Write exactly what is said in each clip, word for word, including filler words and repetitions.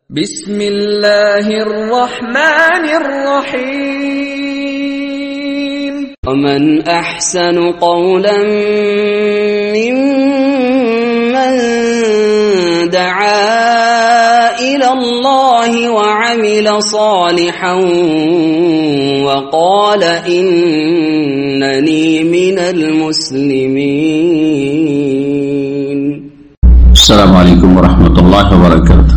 বিসমিল্লাহির রহমানির রহিম। ومن أحسن قولا ممن دعا إلى الله وعمل صالحا وقال إنني من المسلمين. السلام عليكم ورحمة الله وبركاته.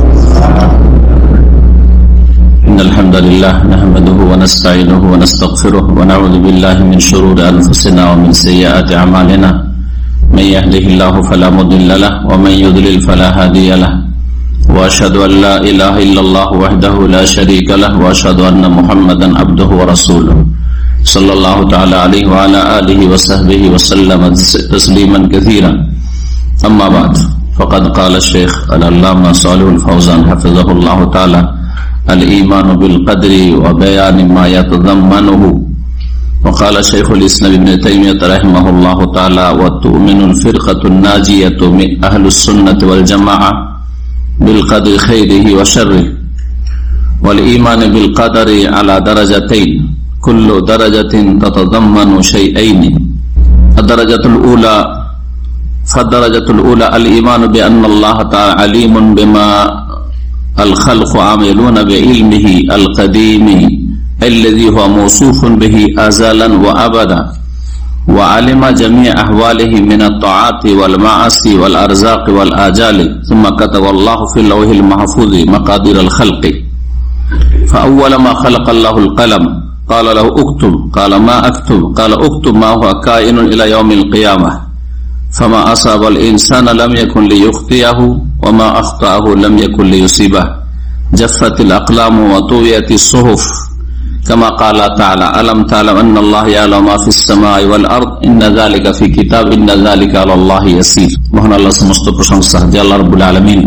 إن الحمد لله نحمده ونستعينه ونستغفره ونعوذ بالله من شرور أنفسنا ومن سيئات أعمالنا من يهده الله فلا مضل له ومن يضلل فلا هادي له وأشهد أن لا إله إلا الله وحده لا شريك له وأشهد أن محمدا عبده ورسوله صلى الله تعالى عليه وعلى آله وصحبه وسلم تسليما كثيرا. أما بعد فقد قال الشيخ العلامة صالح الفوزان حفظه الله تعالى: الإيمان بالقدر وبيان ما يتضمنه. وقال شيخ الإسلام ابن تيمية رحمه الله تعالى: وتؤمن الفرقة الناجية من أهل السنة والجماعة بالقدر خيره وشره. والإيمان بالقدر على درجتين، كل درجة تتضمن شيئين. الدرجة الأولى فالدرجة الأولى الإيمان بأن الله تعالى عليم بما الخلق عاملون بعلمه القديم الذي هو موصوف به أزلا وأبدا، وعلم جميع أحواله من الطاعات والمعاصي والأرزاق والآجال، ثم كتب الله في اللوح المحفوظ مقادير الخلق. فأول ما خلق الله القلم قال له اكتب، قال ما أكتب؟ قال اكتب ما هو كائن إلى يوم القيامة، فما أصاب الإنسان لم يكن ليخطئه وما أخطأه لم يكن ليصيبه. جفت الأقلام وطويت الصحف، كما قال تعالى: ألم تعلم أن الله يعلم ما في السماء والأرض إن ذلك في كتاب إن ذلك على الله يسير. মহান আল্লাহ সমস্ত প্রশংসা যে আল্লাহ রাব্বুল আলামিন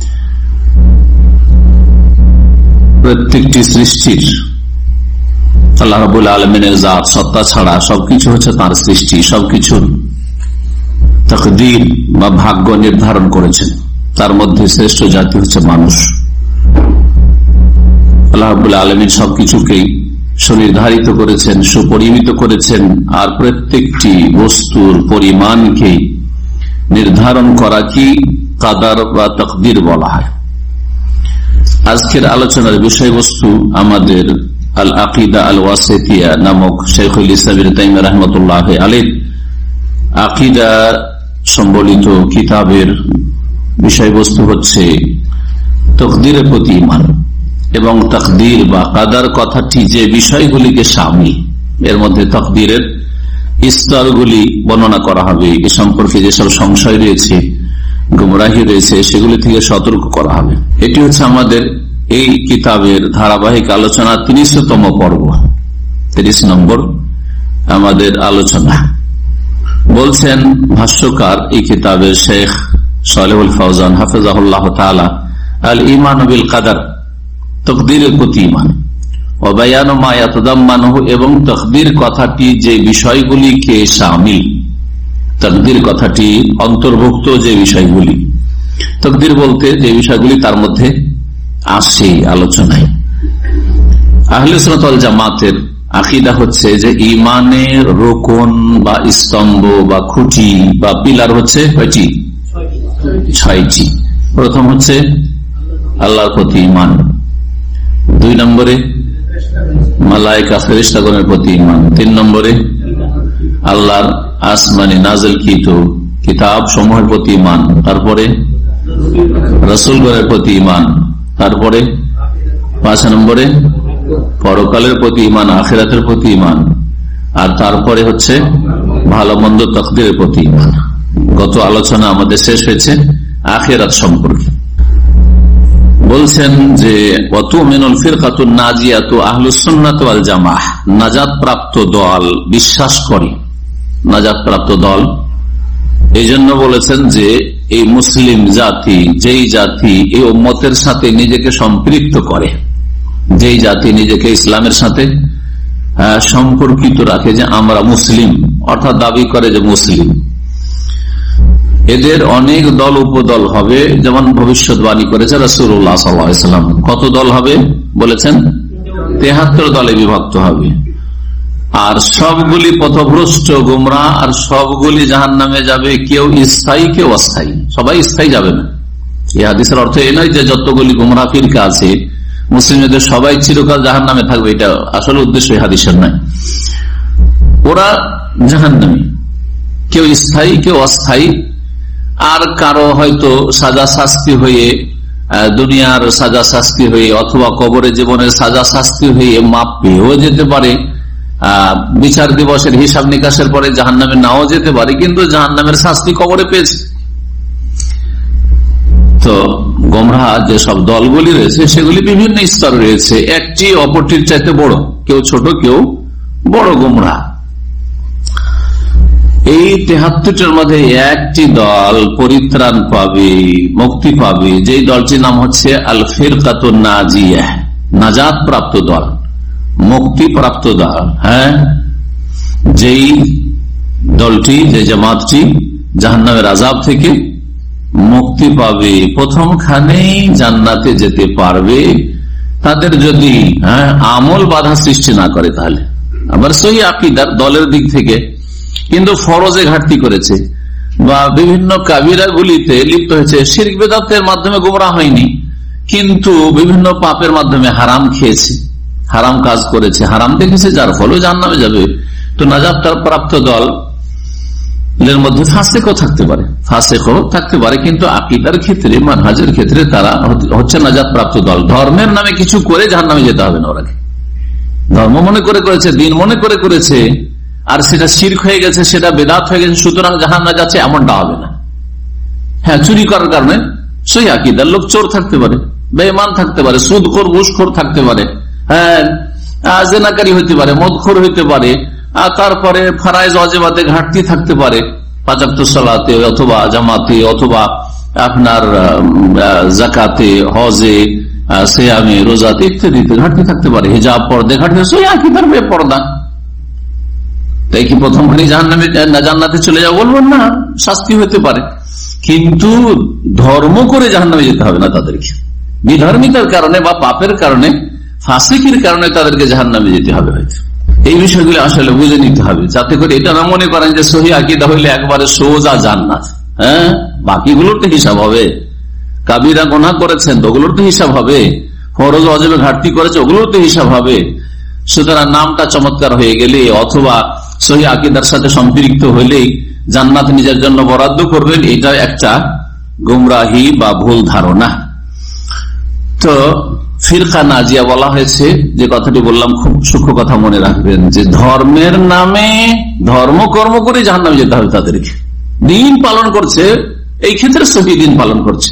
প্রত্যেকটি সৃষ্টির, আল্লাহ রাব্বুল আলামিনের জাত সত্তা ছাড়া সবকিছু হচ্ছে তার সৃষ্টি, সবকিছুর তাকদীর বা ভাগ্য নির্ধারণ করেছেন। তার মধ্যে শ্রেষ্ঠ জাতি হচ্ছে মানুষ। আল্লাহ রাব্বুল আলামিন সবকিছুকেই সুনির্ধারিত করেছেন, সুপরিমিত করেছেন, আর প্রত্যেকটি বস্তুর পরিমাণকে নির্ধারণ করা কি কাদার বা তাকদীর বলা হয়। আজকের আলোচনার বিষয়বস্তু আমাদের আল আকিদা আল ওয়াসিতিয়া নামক শাইখুল ইসলাম ইবনে তাইমিয়া রাহমাতুল্লাহ আলাইহি আকিদা সম্বলিত কিতাবের বিষয়বস্তু হচ্ছে তাকদীরের প্রতি ঈমান। এবং তাকদীর বা কাদার কথাটি যে বিষয়গুলিকে শামিল, এর মধ্যে তাকদীরের স্তরগুলি বর্ণনা করা হবে। এ সম্পর্কে যেসব সংশয় রয়েছে, গুমরাহি রয়েছে, সেগুলি থেকে সতর্ক করা হবে। এটি হচ্ছে আমাদের এই কিতাবের ধারাবাহিক আলোচনা তিরিশতম পর্ব, তিরিশ নম্বর আমাদের আলোচনা। বলছেন ভাষ্যকার এই কিতাবের শেখ সালেহুল ফওজান হাফিজাহুল্লাহ তাআলা: আল ঈমান বিল কাদার, তাকদীরের প্রতি ঈমান, ওয়া বায়ানু মা ইয়াতাদাম্মানুহু, এবং তাকদীর কথাটি যে বিষয়গুলিকে শামিল, তাকদীর কথাটি অন্তর্ভুক্ত যে বিষয়গুলি, তাকদীর বলতে যে বিষয়গুলি তার মধ্যে আসে আলোচনায়। আহলে সুন্নাত ওয়াল জামাতের আকীদা হচ্ছে যে ঈমানের রোকন বা স্তম্ভ বা খুঁটি বা পিলার হচ্ছে কয়টি? ছয়টি। প্রথম হচ্ছে আল্লাহর প্রতি ঈমান, দুই নম্বরে মালায়েকা ফেরেশতাগণের প্রতি ঈমান, তিন নম্বরে আল্লাহর আসমানি নাযিলকৃত কিতাব সমূহের প্রতি ঈমান, তারপরে রাসূলগণের প্রতি ঈমান, তারপরে পাঁচ নম্বরে পরকালের প্রতি ঈমান, আখিরাতের প্রতি ঈমান, আর তারপরে হচ্ছে ভালো মন্দ তাকদীরের প্রতি ঈমান। গত আলোচনা আমাদের শেষ হয়েছে আখিরাত সম্পর্কে। বলছেন যে ওয়াতুমিনুল ফিরকাতুন নাজিয়াতু আহলুস সুন্নাত ওয়াল জামাআহ, নাজাত প্রাপ্ত দল বিশ্বাস করে, নাজাত প্রাপ্ত দল। এই জন্য বলেছেন যে এই মুসলিম জাতি, যেই জাতি এই উম্মতের সাথে নিজেকে সম্পৃক্ত করে, যেই জাতি নিজেকে ইসলামের সাথে সম্পর্কিত রাখে, যে আমরা মুসলিম, অর্থাৎ দাবি করে যে মুসলিম, এদের অনেক দল উপদল হবে, যেমন ভবিষ্যৎবাণী করেছে রাসূলুল্লাহ সাল্লাল্লাহু আলাইহি ওয়াসাল্লাম। কত দল হবে বলেছেন? তেহাত্তর দলে বিভক্ত হবে। আর সবগুলি পথভ্রষ্ট গুমরাহ, আর সবগুলি জাহান্নামে যাবে, কেউ স্থায়ী কেউ অস্থায়ী, সবাই স্থায়ী যাবে না। এই হাদিসের অর্থ এই নয় যে যতগুলি গুমরাহ ফিরকা আছে মুসলিমদের সবাই চিরকাল জাহান্নামে থাকবে, এটা আসলে উদ্দেশ্য এই হাদিসের নয়। ওরা জাহান্নামী, কেউ স্থায়ী কেউ অস্থায়ী। আর কারো হয়তো সাজা শাস্তি হয়ে, দুনিয়ার সাজা শাস্তি হয়ে অথবা কবরে জীবনের সাজা শাস্তি হয়ে মাপ পেয়েও যেতে পারে, বিচার দিবসের হিসাব নিকাশের পরে জাহান্নামে নাও যেতে পারে, কিন্তু জাহান্নামের শাস্তি কবরে পেয়েছে। তো গোমরাহ যে সব দলগুলি রয়েছে সেগুলি বিভিন্ন স্তর রয়েছে, একটি অপরটির চাইতে বড়, কেউ ছোট কেউ বড় গোমরাহ। এই তেহাত্তরটার মধ্যে একটি দল পরিত্রাণ পাবে, মুক্তি পাবে, যেই দলটির নাম হচ্ছে আল ফিরকাতুন নাজিয়াহ, নাজাত প্রাপ্ত দল, মুক্তি প্রাপ্ত দল। হ্যাঁ, যেই দলটি, যে জামাতটি জাহান্নামের আযাব থেকে মুক্তি পাবে, প্রথমখানেই জান্নাতে যেতে পারবে, তাদের যদি হ্যাঁ আমল বাধা সৃষ্টি না করে, তাহলে আবার সহি আকীদার দলের দিক থেকে কিন্তু ফরজে ঘাটতি করেছে বা বিভিন্ন কাবিরা গুলিতে লিপ্ত হয়েছে, শিরক বিদআতের মাধ্যমে গোমরাহ হয়নি, কিন্তু বিভিন্ন পাপের মাধ্যমে হারাম খেয়েছে, হারাম কাজ করেছে, হারাম দেখেছে, যার ফলে জাহান্নামে যাবে। তো নাজাত প্রাপ্ত দল এর মধ্যে ফাসিকও থাকতে পারে, ফাসিকও থাকতে পারে, কিন্তু আকীদার ক্ষেত্রে, মানহাজের ক্ষেত্রে তারা হচ্ছে নাজাত প্রাপ্ত দল। ধর্মের নামে কিছু করে জাহান্নামে যেতে হবে না, ওরা ধর্ম মনে করে করেছে, দিন মনে করে করেছে, আর সেটা শিরক হয়ে গেছে, সেটা বেদাত হয়ে গেছে, সুতরাং জাহান্নামে যাচ্ছে, এমনটা হবে না। হ্যাঁ, চুরি করার কারণে সহি আকীদার লোক চোর থাকতে পারে, বেঈমান থাকতে পারে, সুদখোর ঘুষখোর থাকতে পারে, হ্যাঁ জিনাকারী হইতে পারে, মদখোর হইতে পারে, আর তারপরে ফরজ ওয়াজিবাতে ঘাটতি থাকতে পারে, পাঁচ ওয়াক্ত সালাতে অথবা জামাতে অথবা আপনার যাকাতে, হজে, সিয়ামে, রোজাতে ইত্যাদিতে ঘাটতি থাকতে পারে, হিজাব পর্দা ঘাটতি, সহি আকীদার বেপরদা। তাই কি প্রথমখানি জাহান্নামে জান্নাতে চলে যাও বলবেন না? শাস্তি হতে পারে, কিন্তু ধর্ম করে জাহান্নামে যেতে হবে না তাদেরকে। বিধর্মিতার কারণে বা পাপের কারণে, ফাসিকের কারণে তাদেরকে জাহান্নামে যেতে হবে। হয়তো এই বিষয়গুলো আসলে বুঝে নিতে হবে, যাতে করে এটা না মনে করেন যে সহি আকীদা হইলে একবারে সোজা জান্নাত। হ্যাঁ, বাকিগুলোর তো হিসাব হবে, কাবিরা গুনাহ করেছেন তো ওগুলোর তো হিসাব হবে, ফরজ ওয়াজিবে ঘাটতি করেছে ওগুলোর তো হিসাব হবে। সুতরাং নামটা চমৎকার হয়ে গেলে অথবা সহি আকীদার সাথে সম্পৃক্ত হইলেই জান্নাত নিজের জন্য বরাদ্দ করবেন, এটা একটা গুমরাহি বা ভুল ধারণা। তো ফিরকা নাজিয়া বলা হয়েছে, যে কথাটি বললাম খুব সূক্ষ্ম কথা মনে রাখবেন, যে ধর্মের নামে ধর্মকর্ম করে জাহান্নামে যেতে হবে তাদেরকে। দিন পালন করছে, এই ক্ষেত্রে সহি দিন পালন করছে,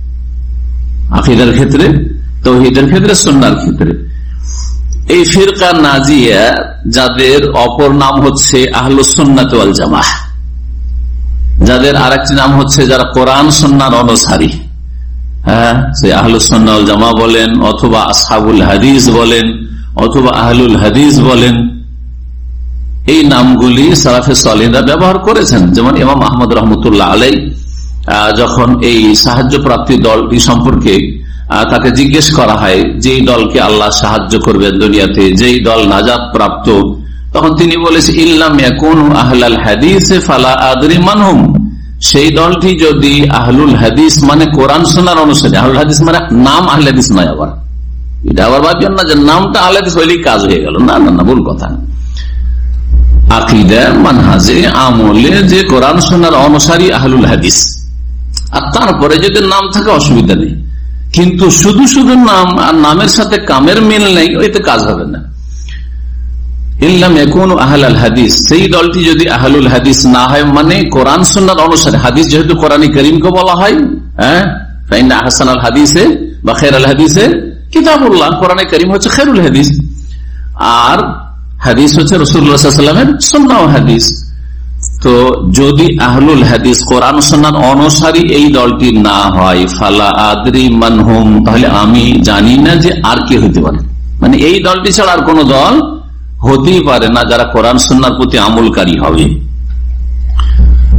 আকীদার ক্ষেত্রে, তাওহীদের ক্ষেত্রে, সুন্নাহর ক্ষেত্রে। এই ফিরকা নাজিয়া যাদের অপর নাম হচ্ছে আহলুস সুন্নাত ওয়াল জামাহ, যাদের আরেকটি নাম হচ্ছে যারা কোরআন সুন্নাহর অনুসারী, হ্যাঁ, সে আহলুস সুন্নাহ ওয়াল জামাহ বলেন অথবা আসহাবুল হাদিস বলেন অথবা আহলুল হাদিস বলেন, এই নামগুলি সালাফে সালেহীনরা ব্যবহার করেছেন। যেমন ইমাম আহমদ রহমতুল্লাহ আলাইহি যখন এই সাহায্য প্রাপ্তি দলটি সম্পর্কে তাকে জিজ্ঞেস করা হয়, যেই দলকে আল্লাহ সাহায্য করবেন দুনিয়াতে, যেই দল নাজাত প্রাপ্ত, তখন তিনি বলেছেন ইল্লাম ইয়াকুনু আহলাল হাদিস ফালা আদরি মানহুম, সেই দলটি যদি আহলুল হাদিস মানে কোরআন সুন্নাহর অনুসারী, আহলুল হাদিস মানে নাম আহলে হাদিস নয়, আবার এটা আবার ভাববেন না যে নামটা আহলে হাদিস হইলেই কাজ হয়ে গেল, না না না, ভুল কথা। আকীদা, মানহাজে, আমলে যে কোরআন সুন্নাহর অনুসারী আহলুল হাদিস, আর তারপরে যদি নাম থাকে অসুবিধা নেই, কিন্তু শুধু শুধু নাম আর নামের সাথে কামের মিল নেই, ওইতে কাজ হবে না। ইল্লাম ইয়াকুনু আহলাল হাদিস, সেই দলটি যদি আহলুল হাদিস না হয়, মানে কোরআন সুন্নাহর অনুসারে, হাদিস যেহেতু কোরআন কারীমকে বলা হয়, হ্যাঁ, ফাইন্না আহসানাল হাদিসে বা খায়রুল হাদিসে কিতাবুল্লাহ, কোরআন কারীম হচ্ছে খায়রুল হাদিস, আর হাদিস হচ্ছে রাসূলুল্লাহ সাল্লাল্লাহু আলাইহি ওয়াসাল্লামের সুন্নাহ হাদিস। তো যদি আহলুল হাদিস কোরআন সুন্নাহর অনুসারী এই দলটি না হয়, ফালা আদরি মানহুম, তাহলে আমি জানি না যে আর কি হইতে পারে, মানে এই দলটি ছাড়া আর কোন দল হতেই পারে না যারা কোরআন সুন্নাহর প্রতি আমলকারী হবে।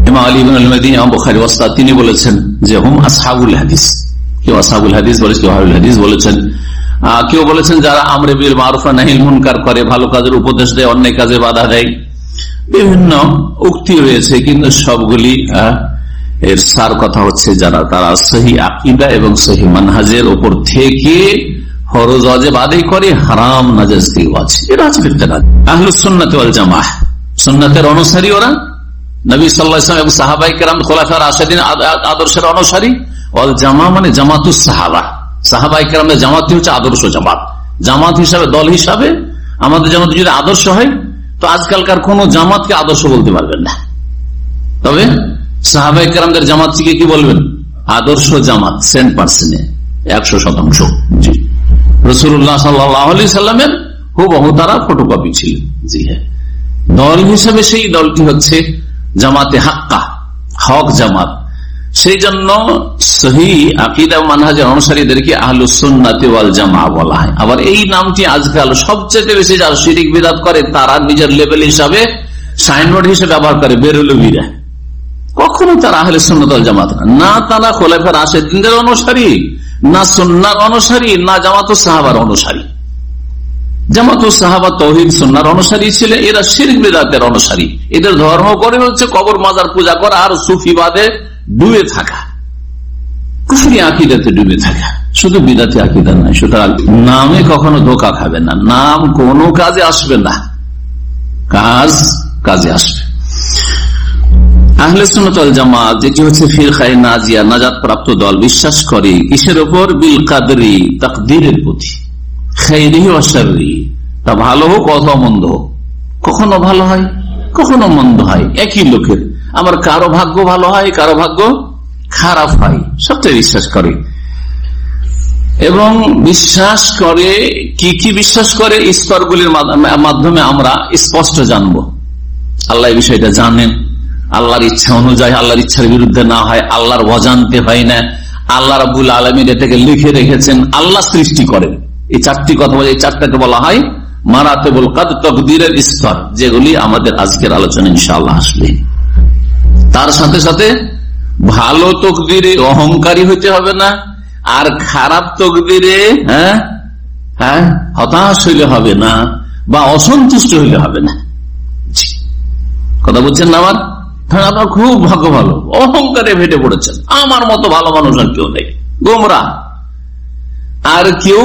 ইমাম আলী ইবনে আল-মাদিনী ইমাম বুখারী ওয়াস্তাদ তিনি বলেছেন যে হুম আসহাবুল হাদিস। কেউ আসহাবুল হাদিস বলেছেন, কেউ আহলুল হাদিস বলেছেন, কেউ বলেছেন যারা আমরে বিল মারুফ ওয়া নাহিল মুনকার করে, ভালো কাজের উপদেশ দেয়, অন্যায় কাজে বাধা দেয়। বিভিন্ন উক্তি রয়েছে, কিন্তু সবগুলি এর সার কথা হচ্ছে যারা তারা সহি আকীদা এবং সহি মানহাজের উপর থেকে ফরজ ওয়াজিব আদায় করে, হারাম নাজায়েজ থেকে আছে, এটা হচ্ছে ফিতনাত। আহলুস সুন্নাত ওয়াল জামাআহ, সুন্নাতের অনুসারী ওরা, নবী সাল্লাল্লাহু আলাইহি ওয়াসাল্লাম এবং সাহাবায়ে কেরাম খোলাফায়ে রাশিদিন আদর্শের অনুসারী। ওয়াল জামাআহ মানে জামাতুস সাহাবা, সাহাবায়ে কেরামের জামাতই হচ্ছে আদর্শ জামাত। জামাত হিসাবে, দল হিসাবে আমাদের জামাত যদি আদর্শ হয়, তো আজকালকার কোন জামাতকে আদর্শ বলতে পারবেন না। তবে সাহাবায়ে কেরামদের জামাতকে কি বলবেন? আদর্শ জামাত, সেন্ট পার্সেন্টে একশো শতাংশ। জি, রাসূলুল্লাহ সাল্লাল্লাহু আলাইহি সাল্লামের হুবহু তারা ফটোকপি ছিল। জি হ্যাঁ, দল হিসাবে সেই দলটি হচ্ছে জামাতে হাক্কা, হক জামাত। সেই জন্য সহি আকীদা ও মানহাজের অনুসারীদেরকে আহলুস সুন্নাত ওয়াল জামাআহ বলা হয়। আবার এই নামটি আজকাল সবচেয়ে বেশি যারা শিরক বিদআত করে, তারা নিজের লেভেল হিসাবে সাইনবোর্ড হিসেবে ব্যবহার করে বেরলভীরা। কখনো তারা আহলে সুন্নাত ওয়াল জামাত না, তারা খোলাফায়ে রাশিদিনদের অনুসারী, না সুন্নাহর অনুসারী, না জামাতুস সাহাবার অনুসারী। জামাতুস সাহাবা তাওহীদ সুন্নাহর অনুসারী ছিল, এরা শিরক বিদআতের অনুসারী। এদের ধর্ম করে হচ্ছে কবর মাজার পূজা করা আর সুফিবাদে ডুবে থাকা, কুফরি আকীদাতে ডুবে থাকা। শুধু বিদআতি আকীদা নয়, সুতরাং নামে কখনো ধোঁকা খাবে না। নাম কোনো কাজে আসবে না, কাজ কাজে আসবে। আহলে সুন্নাত ওয়াল জামাত যেটি হচ্ছে ফিরকায়ে নাজিয়া, নাজাত প্রাপ্ত দল, বিশ্বাস করে কিসের উপর? বিল কাদরি, তাকদীরের প্রতি, খাইরিহি ওয়া শাররিহি, তা ভালো হোক অথবা মন্দ হোক। কখনো ভালো হয়, কখনো মন্দ হয়, একই লোকের। আমার কারো ভাগ্য ভালো হয়, কারো ভাগ্য খারাপ হয়, সবটাই বিশ্বাস করে। এবং বিশ্বাস করে কি কি বিশ্বাস করে? স্তরগুলির মাধ্যমে আমরা স্পষ্ট জানবো। আল্লাহ এই বিষয়টা জানেন, আল্লাহর ইচ্ছা অনুযায়ী, আল্লাহর ইচ্ছার বিরুদ্ধে না হয়, আল্লাহর অজান্তে হয় না, আল্লাহ রাব্বুল আলামিন এটাকে লিখে রেখেছেন, আল্লাহ সৃষ্টি করেন। এই চারটি কথা বলে, এই চারটাকে বলা হয় মারাতেবুল কদর, তাকদীরের স্তর, যেগুলি আমাদের আজকের আলোচনা ইনশাআল্লাহ আসবে। তার সাথে সাথে ভালো তকদিরে অহংকারী হইতে হবে না, আর খারাপ তকদিরে হ্যাঁ হ্যাঁ হতাশ হইলে হবে না, বা অসন্তুষ্ট হইলে হবে না। কথা বলছেন না? আমার আপনার খুব ভাগ্য ভালো, অহংকারে ফেটে পড়েছেন, আমার মতো ভালো মানুষ আর কেউ নেই, গোমরা। আর কেউ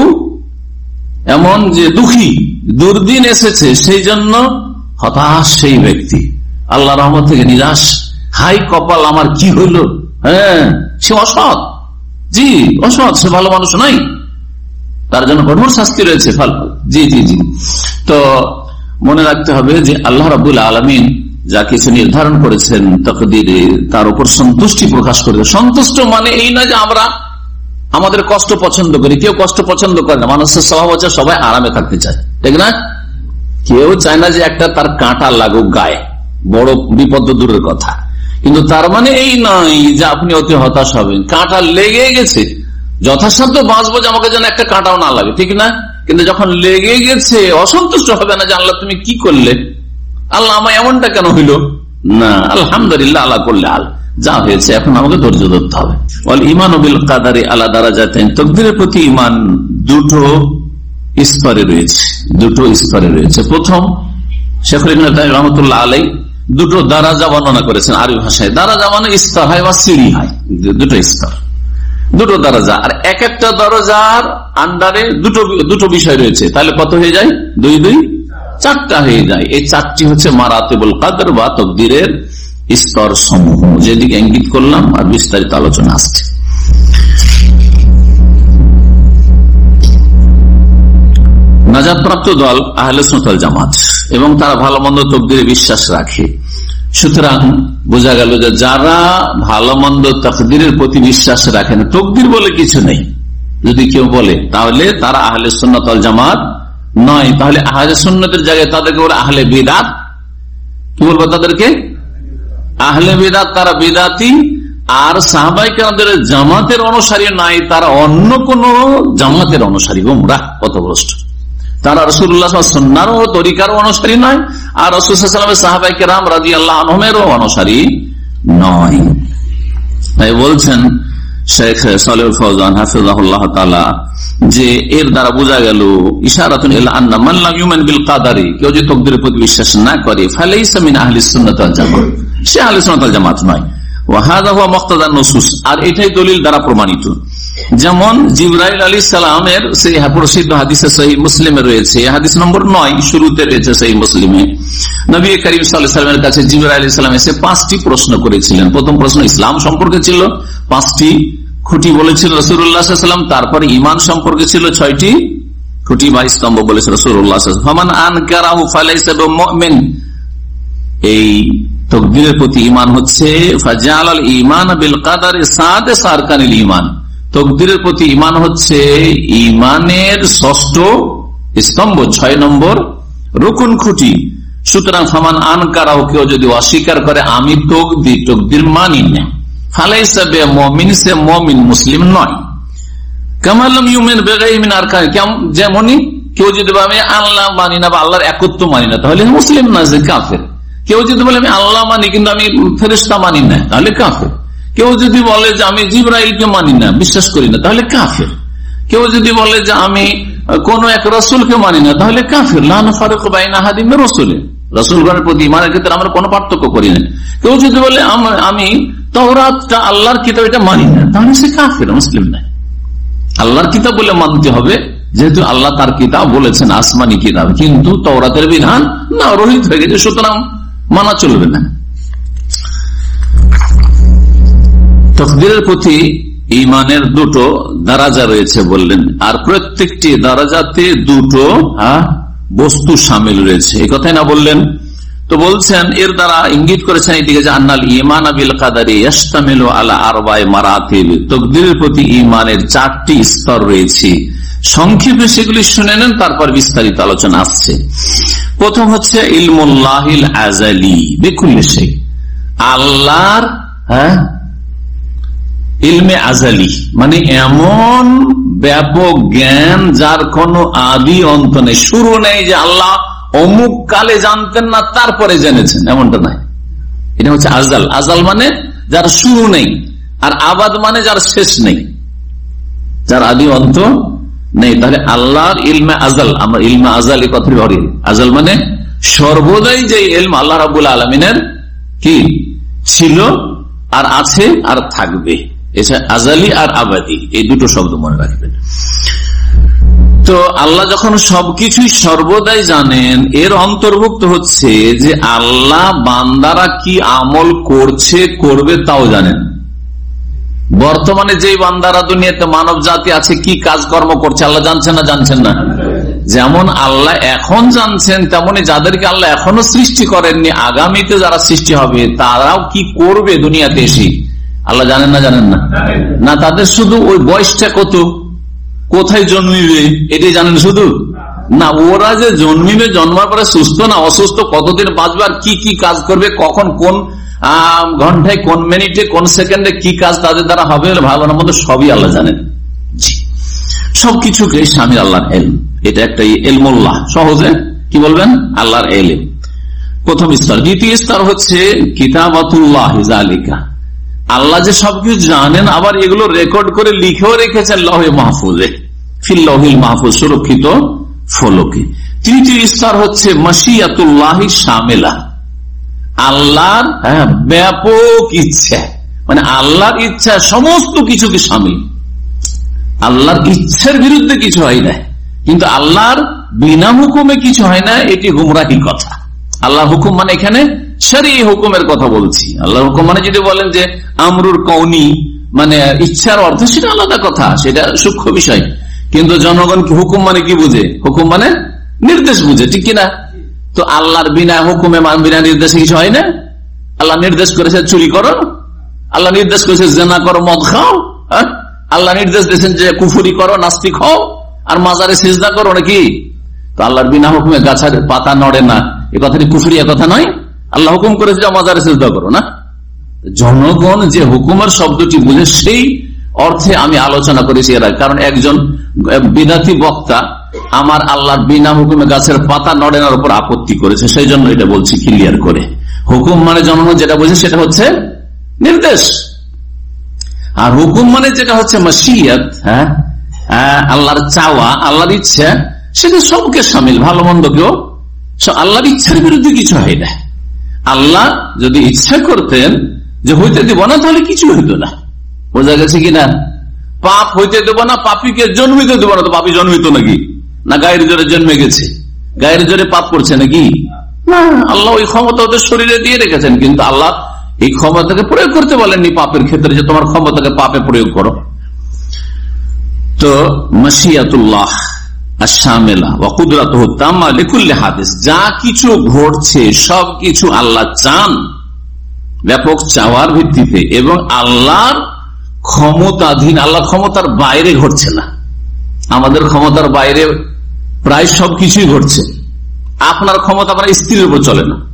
এমন যে দুঃখী, দুর্দিন এসেছে, সেই জন্য হতাশ সেই ব্যক্তি, আল্লাহ রহমত থেকে নিরাশ, হাই কপাল আমার কি হইল, হ্যাঁ সে অসৎ, জি অসৎ, সে ভালো মানুষ নাই, তার জন্য কঠোর শাস্তি রয়েছে। জি জি জি তো মনে রাখতে হবে যে আল্লাহ রাব্বুল আলামিন যা কিছু নির্ধারণ করেছেন তাকদীরে, তার উপর সন্তুষ্টি প্রকাশ করে। সন্তুষ্ট মানে এই নয় যে আমরা আমাদের কষ্ট পছন্দ করি, কেউ কষ্ট পছন্দ করে না। মানুষের স্বভাব হচ্ছে সবাই আরামে থাকতে চায়, ঠিক না? কেউ চায় না যে একটা তার কাঁটা লাগুক গায়ে, বড় বিপদ দূরের কথা। কিন্তু তার মানে এই নয় যে আপনি অতি হতাশ হবেন। কাঁটা লেগে গেছে, যথাসাধ্য বাঁচবো যে আমাকে যেন একটা কাঁটাও না লাগে, ঠিক না? কিন্তু যখন লেগে গেছে অসন্তুষ্ট হবে না যে আল্লাহ তুমি কি করলে, আল্লাহ আমার এমনটা কেন হইল না, আলহামদুলিল্লাহ আল্লাহ করলে আল যা হয়েছে, এখন আমাকে ধৈর্য ধরতে হবে। ওয়াল ঈমান বিল কাদারি আলা দারাজাতাইন, তাকদীরের প্রতি ঈমান দুটো স্তরে রয়েছে, দুটো স্তরে রয়েছে। প্রথম শেখুল ইবনে তাইমিয়া রাহমাতুল্লাহ আলাইহি দুটো দারাজা বর্ণনা করেছেন আরবি ভাষায়। দারাজা মানে স্তর হয় বা সিঁড়ি হয়, দুটো স্তর, দুটো দরজা। আর এক একটা দরজার আন্ডারে দুটো দুটো বিষয় রয়েছে, তাহলে কত হয়ে যায়? দুই দুই চারটা হয়ে যায়। এই চারটি হচ্ছে মারাতিবুল কদর বা তাকদীরের স্তর সমূহ, যেদিকে ইঙ্গিত করলাম, আর বিস্তারিত আলোচনা আসছে। নাজাতপ্রাপ্ত দল আহলে সুন্নাত ওয়াল জামাত, এবং তারা ভালো মন্দ তাকদীরে বিশ্বাস রাখে। সুতরাং বোঝা গেল যে যারা ভালো মন্দ তাকদীরের প্রতি বিশ্বাস রাখে না, তাকদীর বলে কিছু নেই যদি কেউ বলে, তাহলে তারা আহলে সুন্নাত ওয়াল জামাত নয়। তাহলে আহলে সুন্নাতের জায়গায় তাদেরকে বলে আহলে বিদআত। কি বলবো তাদেরকে? আহলে বিদআত। তারা বিদআতি। আর সাহাবায়ে কেরামদের জামাতের অনুসারী নাই, তারা অন্য কোন জামাতের অনুসারী, গোমরাহ, পথভ্রষ্ট। তারা রাসূলুল্লাহ সাল্লাল্লাহু আলাইহি ওয়াসাল্লাম সুন্নাহর তরিকার অনুসারী নয়, আর রাসূল সাল্লাল্লাহু আলাইহি ওয়াসাল্লামের সাহাবায়ে কেরাম রাদিয়াল্লাহু আনহুমেরও অনুসারী নয়। তাই বলছেন শেখ সালেহুল ফওজান হাফিজাহুল্লাহ তাআলা যে এর দ্বারা বোঝা গেল ইশারাতুন ইলা আন্না মান লাম ইউমিন বিল কাদারি, কেউ যে তাকদীরের প্রতি বিশ্বাস না করে, ফালাইসা মিন আহলিস সুন্নাত ওয়াল জামাত, সে আহলে সুন্নাত ওয়াল জামাত নয়। ওয়া হাযা হুয়া মুক্তাদান নুসুস, আর এটাই দলিল দ্বারা প্রমাণিত। যেমন জিবরাইল আলাইহিস সালামের সেই প্রসিদ্ধ হাদিসে সহিহ মুসলিমে রয়েছে, হাদিস নম্বর নয়, শুরুতে রয়েছে সহিহ মুসলিমে, নবী করিম সাল্লাল্লাহু আলাইহি ওয়াসাল্লামের কাছে জিবরাইল আলাইহিস সালাম এসে পাঁচটি প্রশ্ন করেছিলেন। প্রথম প্রশ্ন ইসলাম সম্পর্কে ছিল, পাঁচটি খুঁটি বলেছিল রাসূলুল্লাহ সাল্লাল্লাহু আলাইহি ওয়াসাল্লাম। তারপরে ঈমান সম্পর্কে ছিল ছয়টি খুঁটি বা স্তম্ভ বলেছিল রাসূলুল্লাহ সাল্লাল্লাহু আলাইহি ওয়াসাল্লাম। ফামান আনকারাহু ফালাইসা বিমুমিন, এই তাকদীরের প্রতি ঈমান হচ্ছে ফাজালাল ঈমান বিল কদরি সাদিস আরকানিল ঈমান, তাকদীরের প্রতি ঈমান হচ্ছে ঈমানের ষষ্ঠ স্তম্ভ, ছয় নম্বর রুকুন খুঁটি। সুতরাং ফামান আনকারাহু, কেউ যদি অস্বীকার করে আমি তাকদীর তাকদীর মানি না, ফালাইসা বিমুমিন, সে মুমিন মুসলিম নয়। কামা লাম ইউমিন বিগাইরি মিন আরকান, যেমনই কেউ যদি বলে আমি আল্লাহ মানি না বা আল্লাহর একত্ব মানি না, তাহলে মুসলিম না, যে কাফের। কেউ যদি বলে আমি আল্লাহ মানি কিন্তু আমি ফেরেশতা মানি না, তাহলে কাফের। কেউ যদি বলে যে আমি জিবরাইলকে মানি না, বিশ্বাস করি না, তাহলে কাফের। কেউ যদি বলে যে আমি কোন এক রাসূলকে মানি না, তাহলে কাফের। লা নুফারিকু বাইনা আহাদিন মির রাসূলি, রাসূলগণের প্রতি ঈমানের ক্ষেত্রে আমরা কোনো পার্থক্য করি না। কেউ যদি বলে আমি তাওরাতটা আল্লাহর কিতাব এটা মানি না, তাহলে সে কাফের, মুসলিম না। আল্লাহর কিতাব বলে মানতে হবে, যেহেতু আল্লাহ তার কিতাব বলেছেন আসমানি কিতাব, কিন্তু তাওরাতের বিধান না রহিত হয়ে গেছে, সুতরাং মানা চলবে না। তাকদীরের প্রতি ঈমানের দুটো দরজা রয়েছে বললেন, আর প্রত্যেকটি দরজাতে দুটো বস্তু শামিল রয়েছে, এই কথাই না বললেন? তো বলছেন এর দ্বারা ইঙ্গিত করেছেন এদিকে যে আন্নাল ঈমান বিল কদরি ইশতামিলু আলা আরবা'i মারাতিব, তাকদীরের প্রতি ঈমানের চারটি স্তর রয়েছে। সংক্ষেপে সেগুলি শুনে নেন, তারপর বিস্তারিত আলোচনা আসছে। প্রথম হচ্ছে ইলমুল্লাহিল আযালি বিকুল্লি শাই, আল্লাহর হ্যাঁ ইলমে আযালি, মানে এমন ব্যাপক জ্ঞান যার কোনো আদি অন্ত নেই, শুরু নেই, যে আল্লাহ অমুক কালে জানতেন না তারপরে জেনেছেন, এমনটা নাই। এটা হচ্ছে আজাল। আজাল মানে যার শুরু নেই, আর আবাদ মানে যার শেষ নেই, যার আদি অন্ত নেই। তাহলে আল্লাহর ইলমে আজাল, আমরা ইলমে আজাল এই কথা ধরি। আজাল মানে সর্বদাই যে ইলম আল্লাহ রাব্বুল আলামিনের কি ছিল আর আছে আর থাকবে, এছাড়া আজালি আর আবাদি, এই দুটো শব্দ মনে রাখবেন। তো আল্লাহ যখন সবকিছুই সর্বদাই জানেন, এর অন্তর্ভুক্ত হচ্ছে যে আল্লাহ বান্দারা কি আমল করছে করবে তাও জানেন। বর্তমানে যে বান্দারা দুনিয়াতে মানব জাতি আছে কি কাজকর্ম করছে আল্লাহ জানছেন না জানছেন না? যেমন আল্লাহ এখন জানছেন, তেমনি যাদেরকে আল্লাহ এখনো সৃষ্টি করেননি, আগামীতে যারা সৃষ্টি হবে তারাও কি করবে দুনিয়াতে এসে আল্লাহ জানেন না জানেন না? না, তাদের শুধু ওই বয়সটা কত, কোথায় জন্মিবে এটাই জানেন শুধু না, ওরা যে জন্মিবে, জন্মার পরে সুস্থ না অসুস্থ, কতদিন বাঁচবে, আর কি কি কাজ করবে, কখন কোন ঘন্টায় কোন মিনিটে কোন সেকেন্ডে কি কাজ তাদের দ্বারা হবে, ভালো না মন্দ সবই আল্লাহ জানেন। সবকিছুকে শামিল আল্লাহর ইলম, এটা একটা ইলমুল্লাহ, সহজে কি বলবেন আল্লাহর ইলম, প্রথম স্তর। দ্বিতীয় স্তর হচ্ছে কিতাবাতুল্লাহ যালিকা, আল্লাহ যে সবকিছু জানেন, আবার এগুলো রেকর্ড করে লিখেও রেখেছেন লৌহে মাহফুজে, ফিল লৌহিল মাহফুজ, সুরক্ষিত ফলকে। তৃতীয় স্তর হচ্ছে মাশিয়াতুল্লাহ শামিলা, আল্লাহর হ্যাঁ ব্যাপক ইচ্ছা, মানে আল্লাহর ইচ্ছা সমস্ত কিছুকে শামিল। আল্লাহর ইচ্ছার বিরুদ্ধে কিছু হয় না, কিন্তু আল্লাহর বিনা হুকুমে কিছু হয় না, এটি গুমরাহি কথা। আল্লাহর হুকুম মানে এখানে শরঈ হুকুমের কথা বলছি। আল্লাহর হুকুম মানে যদি বলেন যে আমরুর কওনি, মানে ইচ্ছার অর্থ, সেটা আলাদা কথা, সেটা সূক্ষ্ম বিষয়। কিন্তু জনগণ কি হুকুম মানে কি বুঝে? হুকুম মানে নির্দেশ বুঝে, ঠিক কিনা? তো আল্লাহর বিনা হুকুমে বিনা নির্দেশে কিছু হয় না। আল্লাহ নির্দেশ করেছে চুরি করো, আল্লাহ নির্দেশ করেছে জেনা করো, মদ খাও, হ্যাঁ আল্লাহ নির্দেশ দিয়েছেন যে কুফরি করো, নাস্তিক হও, আর মাজারে সিজদা করো নাকি? তো আল্লাহর বিনা হুকুমে গাছের পাতা নড়ে না, এ কথাটি কুফরি, এ কথা নয়। আল্লাহ হুকুম করেছে যে মাজারে সিজদা করো না। জনগণ যে হুকুমের শব্দটি বুঝে সেই অর্থে আমি আলোচনা করেছি এর আগে। কারণ একজন বিদাতি বক্তা আমার আল্লাহর বিনা হুকুমে গাছের পাতা নড়েনার উপর আপত্তি করেছে, সেই জন্য এটা বলছি ক্লিয়ার করে। হুকুম মানে জনগণ যেটা বোঝে সেটা হচ্ছে নির্দেশ। আর হুকুম মানে যেটা হচ্ছে মাশিয়াত, হ্যাঁ, আল্লাহর চাওয়া, আল্লাহর ইচ্ছা, সেটা সবকে সামিল, ভালো মন্দ কেউ। আল্লাহর ইচ্ছার বিরুদ্ধে কিছু হয় না। আল্লাহ যদি ইচ্ছা করতেন যে হইতে দেব না, তাহলে কিছু হইত না। বোঝা গেছে কিনা? পাপ হইতে দেব না, পাপীকে জন্মিতে দেব না, তো পাপী জন্মিত নাকি? না গায়ের জোরে জন্মে গেছে, গায়ের জোরে পাপ করছে নাকি? না, আল্লাহ ওই ক্ষমতা ওদের শরীরে দিয়ে রেখেছেন, কিন্তু আল্লাহ এই ক্ষমতাকে প্রয়োগ করতে বলেননি পাপের ক্ষেত্রে, যে তোমার ক্ষমতাকে পাপে প্রয়োগ করো। তো মাশিয়াতুল্লাহ আশ-শামিলা ওয়া কুদরাতুহু তাম্মা লিকুল্লি হাদিস, যা কিছু ঘটছে সব কিছু আল্লাহ চান, ব্যাপক চাওয়ার ভিত্তিতে, এবং আল্লাহর ক্ষমতাধীন, আল্লাহর ক্ষমতার বাইরে ঘটছে না। আমাদের ক্ষমতার বাইরে প্রায় সবকিছুই ঘটছে। আপনার ক্ষমতা আপনার স্ত্রীর উপর চলে না,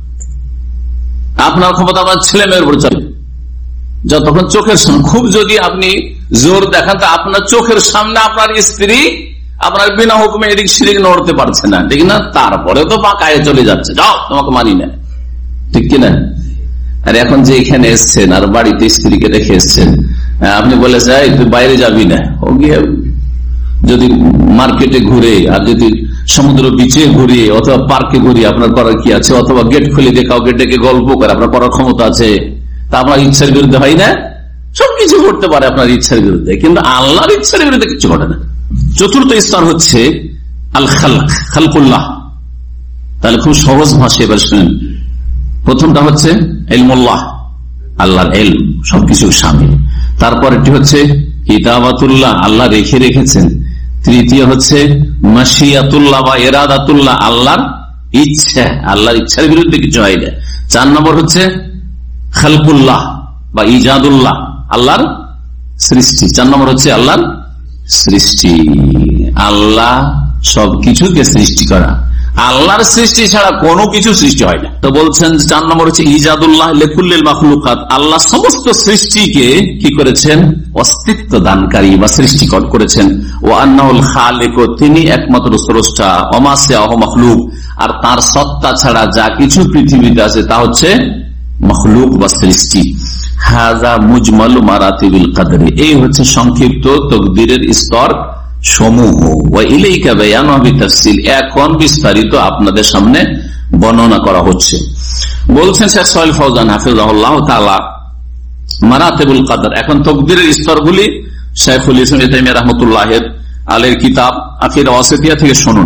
আপনার ক্ষমতা আপনার ছেলে মেয়ের উপর চলে। যতক্ষণ চোখের সামনে, খুব যদি আপনি জোর দেখান, তো আপনার চোখের সামনে আপনার স্ত্রী আপনার বিনা হুকুমে এদিক সেদিক নড়তে পারছে না, ঠিক না? তারপরে তো পাকায় চলে যাচ্ছে, যাও তোমাকে মানি না, ঠিক কিনা? আর এখন যে এখানে এসছেন আর বাড়িতে স্ত্রীকে রেখে এসছেন, আপনি বলে যাই তুই বাইরে যাবি না, ও গিয়ে যদি মার্কেটে ঘুরে, আর যদি সমুদ্র বিচে ঘুরে অথবা পার্কে ঘুরে, আপনার করার কি আছে? অথবা গেট খুলে দিয়ে কাউকে ডেকে গল্প করে, আপনার করার ক্ষমতা আছে? তা আপনার ইচ্ছার বিরুদ্ধে হয় না? সবকিছু করতে পারে আপনার ইচ্ছার বিরুদ্ধে, কিন্তু আল্লাহর ইচ্ছার বিরুদ্ধে কিছু ঘটে না। চতুর্থ স্তর হচ্ছে আল খালক, খালকুল্লাহ। তাহলে খুব সহজ ভাষায় এবার শুনেন। প্রথমটা হচ্ছে ইলমুল্লাহ, আল্লাহর ইলম, সবকিছু শামিল। তারপর এটি হচ্ছে কিতাবাতুল্লাহ, আল্লাহ রেখে রেখেছেন। তৃতীয় হচ্ছে মাশিয়াতুল্লাহ বা ইরাদাতুল্লাহ, আল্লাহর ইচ্ছা, আল্লাহর ইচ্ছার বিরুদ্ধে কিছু হয় না। চার নম্বর হচ্ছে খালকুল্লাহ বা ইজাদুল্লাহ, আল্লাহর সৃষ্টি। চার নম্বর হচ্ছে আল্লাহর সৃষ্টি, আল্লাহ সবকিছুকে সৃষ্টি করা। আল্লাহর সৃষ্টি ছাড়া কোনো কিছু সৃষ্টি হয় না। তো বলছেন চার নম্বর হচ্ছে ইজাদুল্লাহ লিকুল্লিল মাখলুকাত, আল্লাহ সমস্ত সৃষ্টিকে কি করেছেন? অস্তিত্ব দানকারী বা সৃষ্টিকর করেছেন। ও আন্নাহুল খালিক, তিনি একমাত্র স্রষ্টা। ওমা সিওয়াহু মাখলুক, আর তার সত্তা ছাড়া যা কিছু পৃথিবীতে আছে তা হচ্ছে মাখলুক বা সৃষ্টি। হাযা মুজমালু মারাতিবিল কদরি, এই হচ্ছে সংক্ষিপ্ত তাকদীরের স্তর সমূহ। ওয়া ইলাইকা বায়ানু বিতাফসিল, এখন বিস্তারিত আপনাদের সামনে বর্ণনা করা হচ্ছে। বলছেন শেখ সালেহ ফাওজান হাফিজাহুল্লাহ তাআলা, মারাতিবুল কদর, এখন তাকদীরের স্তরগুলি শাইখুল ইসলাম ইবনে তাইমিয়া রাহমাতুল্লাহ আলাইহির কিতাব আকিদা ওয়াসিতিয়া থেকে শুনুন।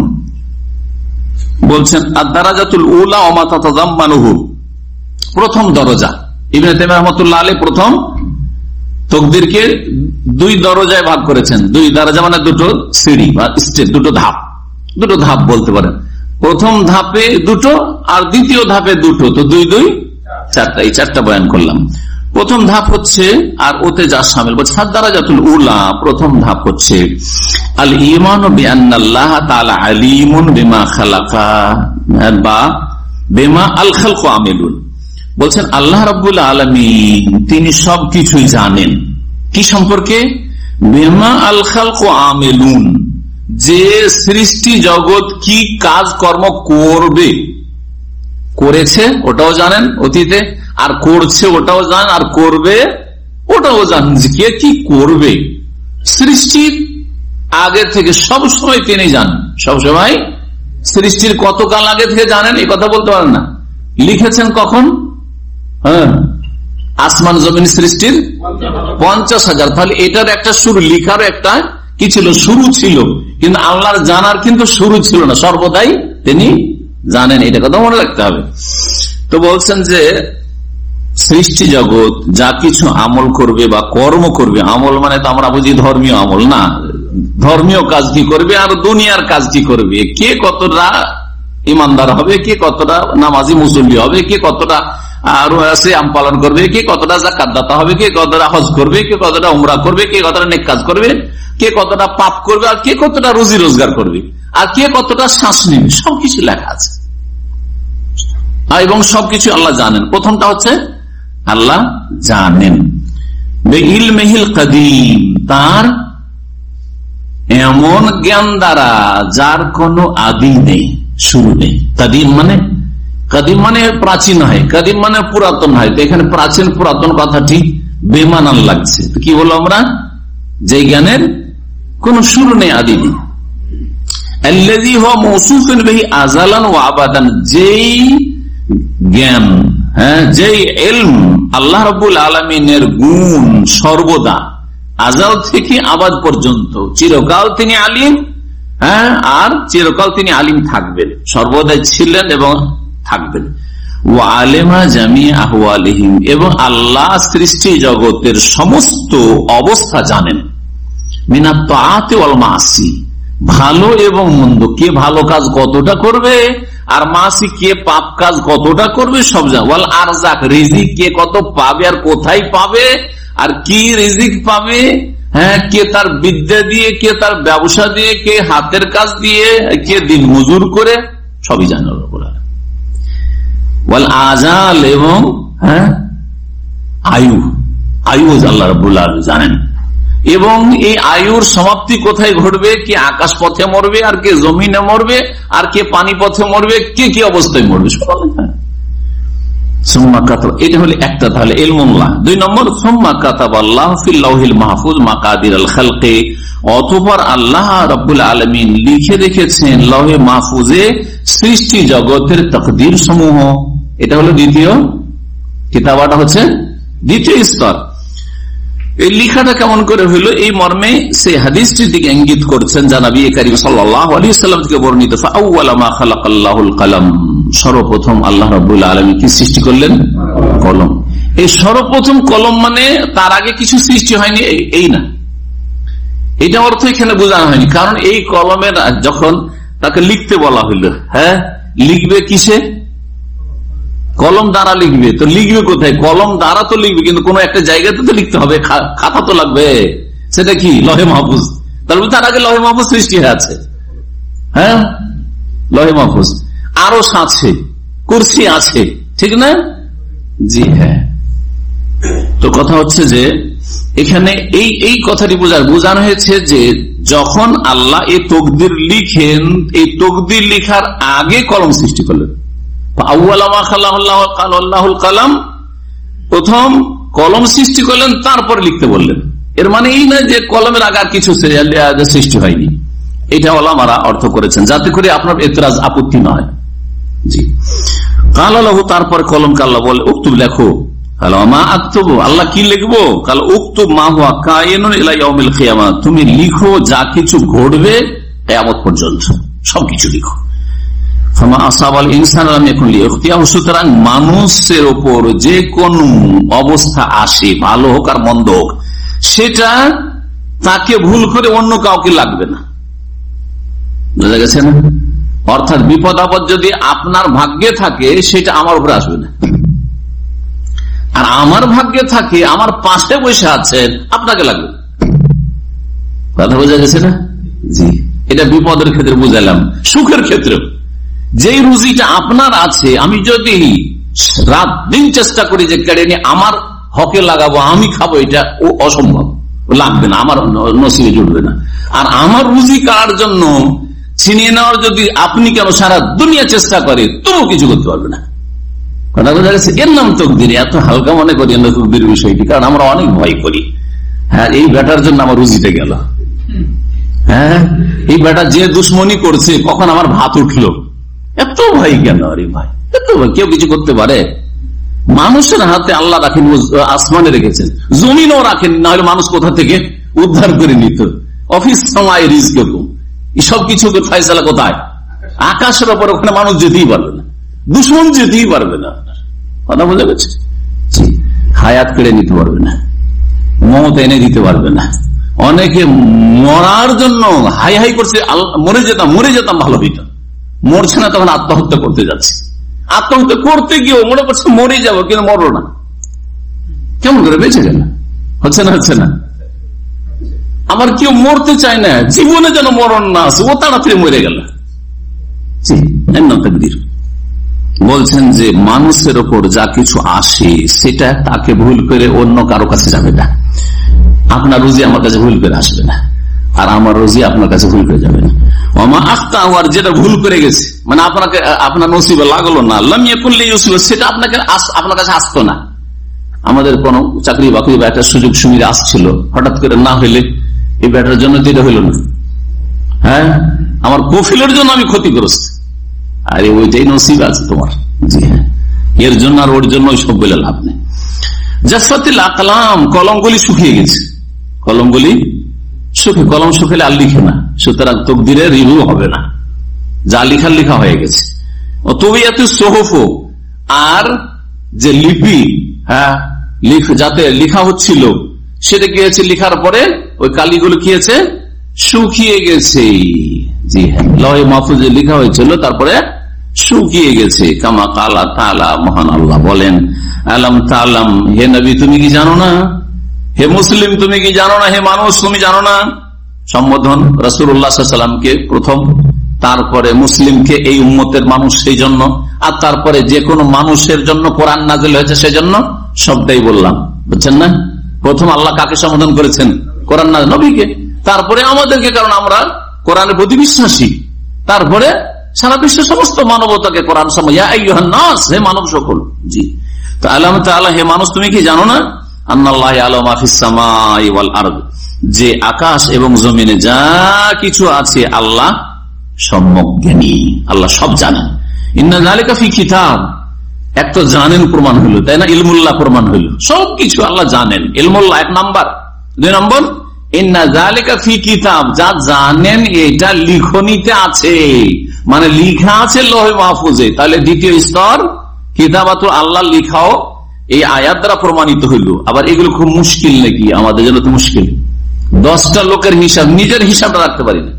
বলছেন আদ-দারাজাতুল উলা ওয়া মা তাতাযাম্মানুহু, প্রথম দরজা। ইবনে তাইমিয়া রাহমাতুল্লাহ আলাইহি প্রথম তাকদীরকে দুই দরজায় ভাগ করেছেন। দুই দরজা মানে দুটো সিঁড়ি বা স্টেপ, দুটো ধাপ, দুটো ধাপ বলতে পারেন। প্রথম ধাপে দুটো আর দ্বিতীয় ধাপে দুটো, তো দুই দুই চারটা, এই চারটা বয়ান করলাম। প্রথম ধাপ হচ্ছে, আর ওতে যা শামিল, বলছে দারাজাতুল উলা, প্রথম ধাপ হচ্ছে আল ঈমানু বিআন্নাল্লাহ তাআলা আলীমুন বিমা খালাকা বা বিমা আল খালকু আমিলুন। বলছেন আল্লাহ রাব্বুল আলামিন তিনি সবকিছুই জানেন। কি সম্পর্কে? বিমা আল খালকু আমিলুন, যে সৃষ্টি জগৎ কি কাজ কর্ম করবে, করেছে ওটাও জানেন অতীতে, আর করছে ওটাও জানেন, আর করবে ওটাও জানেন, যে কে কি করবে। সৃষ্টির আগে থেকে সবসময় তিনি জানেন, সবসময় সৃষ্টির কতকাল আগে থেকে জানেন এই কথা বলতে পারেন না। লিখেছেন কখন? হ্যাঁ, আসমান জমিন সৃষ্টির পঞ্চাশ হাজার। তাহলে এটার একটা শুরু, লিখার একটা কি ছিল? শুরু ছিল। কিন্তু আল্লাহর জানার কিন্তু শুরু ছিল না, সর্বদাই তিনি জানেন, এটা কথা মনে রাখতে হবে। তো বলছেন যে সৃষ্টি জগৎ যা কিছু আমল করবে বা কর্ম করবে, আমল মানে তো আমরা বুঝি ধর্মীয় আমল না, ধর্মীয় কাজ কি করবে আর দুনিয়ার কাজ কি করবে, কে কতটা ইমানদার হবে, কে কতটা নামাজি মুসল্লি হবে, কে কতটা সিয়াম পালন করবে, কে কতটা যাকাত দাতা হবে, কে কতটা হজ করবে, কে কতটা উমরা করবে, কে কতটা নেক কাজ করবে, কে কতটা পাপ করবে, আর কে কতটা রুজি রোজগার করবে, আর কে কতটা শ্বাস নেবে, সবকিছু লেখা আছে এবং সবকিছু আল্লাহ জানেন। প্রথমটা হচ্ছে আল্লাহ জানেন ইলমিহিল কাদিম, তার এমন জ্ঞান দ্বারা যার কোনো আদি নেই, শুরু নেই। কাদিম মানে কাদিম মানে প্রাচীন হয়, কাদিম মানে পুরাতন হয়। তো এখানে প্রাচীন পুরাতন কথাটি বেমানান লাগছে। তো কি বলবো আমরা? যে জ্ঞানের কোন শুরু নেই, আদি নেই। আল্লাযী হুয়া মাওসুফুন বিহি আযালান ওয়া আবাদান, যেই জ্ঞান, হ্যাঁ, যেই ইলম আল্লাহ রাব্বুল আলামিনের গুণ সর্বদা, আযাল থেকে আবাদ পর্যন্ত, চিরকাল তিনি আলিম, হ্যাঁ, আর চিরকাল তিনি আলিম থাকবেন, সর্বদাই ছিলেন এবং থাকবেন। ওয়া আলিমা জামি আহওয়ালিহিম, এবং আল্লাহ সৃষ্টি জগতের সমস্ত অবস্থা জানেন। মিনাত তাআতি ওয়াল মাসি, ভালো এবং মন্দ, কে ভালো কাজ কতটা করবে, আর মাসি কে পাপ কাজ কতটা করবে, সব জানে। ওয়াল আরজাক, রিজিক কে কত পাবে আর কোথায় পাবে, আর কি রিজিক পাবে, হ্যাঁ, কে তার বিদ্যা দিয়ে, কে তার ব্যবসা দিয়ে, কে হাতের কাজ দিয়ে, কে দিন মজুর করে, সবই জানে আল্লাহ। ওয়াল আজাল, এবং হ্যাঁ আয়ু, আয়ু আল্লাহ রাব্বুল আলামিন জানেন। এবং এই আয়ুর সমাপ্তি কোথায় ঘটবে, কে আকাশ পথে মরবে, আর কে জমিনে মরবে, আর কে পানি পথে মরবে, কে কি অবস্থায় মরবে, সব সুম্মা কাতাব। এটা হলো একটা, তাহলে ইলমুল্লাহ। দুই নম্বর, সুম্মা কাতাবাল্লাহু ফিল লাওহিল মাহফুজ মাকাদিরাল খালকি, অতঃপর আল্লাহ রাব্বুল আলামিন লিখে রেখেছেন লৌহে মাহফুজে সৃষ্টি জগতের তাকদীর সমূহ। এটা হলো দ্বিতীয় কিতাবাটা, হচ্ছে দ্বিতীয় স্তর। এই লিখাটা কেমন করে হইল, এই মর্মে সেই হাদিসটির দিকে ইঙ্গিত করছেন যা নবী করিম সাল্লাল্লাহু আলাইহি ওয়াসাল্লাম থেকে বর্ণিত। ফাআউয়ালা মা খালাকাল্লাহুল কলম, সর্বপ্রথম আল্লাহ রাব্বুল আলামিন কি সৃষ্টি করলেন? কলম। এই সর্বপ্রথম কলম মানে তার আগে কিছু সৃষ্টি হয়নি, এই না, এটা অর্থ এখানে বোঝানো হয়নি। কারণ এই কলমের যখন তাকে লিখতে বলা হইলো, হ্যাঁ, লিখবে কিসে? কলম দ্বারা লিখবে। তো লিখবে কোথায়? কলম দ্বারা তো লিখবে, কিন্তু কোন একটা জায়গাতে তো লিখতে হবে, খাতা তো লাগবে। সেটা কি? লহে মাহফুজ। তারপরে তার আগে লহে মাহফুজ সৃষ্টি হয়ে আছে, হ্যাঁ, লহে মাহফুজ, আরশ আছে, কুরসি আছে, ঠিক না? জি হ্যাঁ। তো কথা হচ্ছে যে এখানে এই এই কথাটি বোঝার বোঝানো হয়েছে যে যখন আল্লাহ এই তকদির লিখেন, এই তকদির লিখার আগে কলম সৃষ্টি করলেন। কালাম, প্রথম কলম সৃষ্টি করলেন, তারপর লিখতে বললেন। এর মানে এই নয় যে কলমের আগে আর কিছু সৃষ্টি হয়নি। এটা ওলামারা অর্থ করেছেন যাতে করে আপনার এতরাজ, আপত্তি নয়। জি, কাল আল্লাহ, তারপর কলমকে আল্লাহ বলে উক্তুব, লেখো। মা আক্তুব, আল্লাহ কি লিখবো? কাল উক্তুব মা হুয়া কায়িনুন ইলা ইয়াউমিল কিয়ামা, তুমি লিখো যা কিছু ঘটবে কিয়ামত পর্যন্ত, সবকিছু লিখো। সুতরাং মানুষের ওপর যে কোন অবস্থা আসে, ভালো হোক আর মন্দ হোক, সেটা তাকে ভুল করে অন্য কাউকে লাগবে না। বুঝা গেছে না? অর্থাৎ বিপদ আপদ যদি আপনার ভাগ্যে থাকে, সেটা আমার উপরে আসবে না। আর আমার ভাগ্যে থাকে, আমার পাশে বসে আছেন, আপনাকে লাগবে। কথা বোঝা গেছে না? জি, এটা বিপদের ক্ষেত্রে বুঝালাম। সুখের ক্ষেত্রে যেই রুজিটা আপনার আছে, আমি যদি রাত দিন চেষ্টা করি যে কেড়ে নিয়ে আমার হকে লাগাবো, আমি খাবো, এটা ও অসম্ভব, লাগবে না, আমার নসিবে জুটবে না। আর আমার রুজি কার জন্য ছিনিয়ে নেওয়ার যদি আপনি কেন সারা দুনিয়া চেষ্টা করে, তবু কিছু করতে পারবে না। কথা বোঝা গেছে? এর নাম তকদির। এত হালকা মনে করি না তকদির বিষয়টি, কারণ আমরা অনেক ভয় করি। হ্যাঁ, এই ব্যাটার জন্য আমার রুজিতে গেল, হ্যাঁ, এই ব্যাটা যে দুশ্মনী করছে, কখন আমার ভাত উঠলো, এত ভয় কেন? আরে ভাই, এত ভয়, কেউ কিছু করতে পারে? মানুষের হাতে আল্লাহ রাখেন, আসমানে রেখেছেন, জমিনও রাখেন, না হলে মানুষ কোথা থেকে উদ্ধার করে নিত? অফিস সময় রিস্ক, সব কিছু ফয়সালা কোথায়? আকাশের ওপর। ওখানে মানুষ যেতেই পারবে না, দুশ্মন যেতেই পারবে না। কথা বোঝা গেছে? হায়াত কেড়ে নিতে পারবে না, মমতা এনে দিতে পারবে না। অনেকে মরার জন্য হাই হাই করছে, মরে যেতাম মরে যেতাম ভালো হইত, মরছে না, তখন আত্মহত্যা করতে যাচ্ছে। আত্মহত্যা করতে গিয়েও মনে করছে মরে যাবো, কিন্তু মরলো না। কেমন করে বেঁচে গেল? হচ্ছে না? হচ্ছে না? আবার কেউ মরতে চায় না, জীবনে যেন মরণ না আছে, ও তাড়াতাড়ি মরে গেল। বলছেন যে মানুষের ওপর যা কিছু আসে, সেটা তাকে ভুল করে অন্য কারো কাছে যাবে না। আপনার রুজি আমার কাছে ভুল করে আসবে না, আর আমার রুজি আপনার কাছে ভুল করে যাবে না। ওমা আখতা, আর যেটা ভুল করে গেছে, মানে আপনাকে আপনার নসিবে লাগলো না, লাম ইয়াকুন লিইউসিব, সেটা আপনাকে আপনার কাছে আসতো না। আমাদের কোন চাকরি বাকরি বা একটা সুযোগ সুবিধা আসছিল, হঠাৎ করে না হইলে এই ব্যাটার জন্য তো এটা হইল না, হ্যাঁ আমার কফিলের জন্য আমি ক্ষতিগ্রস্ত, আরে ওইটাই নসিব আছে তোমার। জি হ্যাঁ, এর জন্য আর ওর জন্য সব বলে লাভ নেই। জাসফাতিল আকলাম, কলমগুলি শুকিয়ে গেছে, কলমগুলি শুকে, কলম শুকালে আর লিখে না, সুতরাং তকদিরে রিভিউ হবে না, যা লিখার লিখা হয়ে গেছে। ও তবে এত সোহফ, আর যে লিপি, হ্যাঁ যাতে লিখা হচ্ছিল সেটা কি হয়েছে, লিখার পরে ওই কালিগুলো কি হয়েছে, শুকিয়ে গেছে। জি হ্যাঁ, লহে মাহফুজে লিখা হয়েছিল তারপরে শুকিয়ে গেছে। কামা কালা তাআলা, মহান আল্লাহ বলেন, আলাম তাআলাম, হে নবী তুমি কি জানো না, হে মুসলিম তুমি কি জানো না, হে মানুষ তুমি জানো না। সম্বোধন রাসূলুল্লাহ সাল্লাল্লাহু আলাইহি ওয়াসাল্লামকে প্রথম, তারপরে মুসলিমকে, এই উম্মতের মানুষ সেই জন্য, আর তারপরে যে কোনো মানুষের জন্য কোরআন নাযিল হয়েছে সেজন্য, সবটাই বললাম, বুঝছেন না। প্রথম আল্লাহ কাকে সম্বোধন করেছেন, কোরআন নাযিল নবীকে, তারপরে আমাদেরকে, কারণ আমরা কোরআনের প্রতি বিশ্বাসী, তারপরে সারা বিশ্বের সমস্ত মানবতাকে কোরআন সম্বন্ধে, ইয়া আইয়ুহান নাস, হে মানব সকল। জি, তো আল্লাহ তাআলা, হে মানুষ তুমি কি জানো না, আন্নাল্লাহু ইয়ালামু মা ফিস সামাই ওয়াল আরদ, যে আকাশ এবং জমিনে যা কিছু আছে আল্লাহ সম্যক জ্ঞানী, আল্লাহ সব জানেন। ইন্না যালিকা ফি কিতাব, এক তো জানেন প্রমাণ হইল, তাই না, ইলমুল্লাহ প্রমাণ হইল, সবকিছু আল্লাহ জানেন, ইলমুল্লাহ এক নাম্বার। দুই নম্বর, ইন্না যালিকা ফি কিতাব, যা জানেন এটা লিখনিতে আছে, মানে লিখা আছে লৌহে মাহফুজে। তাহলে দ্বিতীয় স্তর কিতাবাতুল আল্লাহ লিখাও এই আয়াত দ্বারা প্রমাণিত হইল। আবার এগুলো খুব মুশকিল নাকি, আমাদের জন্য তো মুশকিল। দশটা লোকের হিসাব, নিজের হিসাবটা রাখতে পারি না।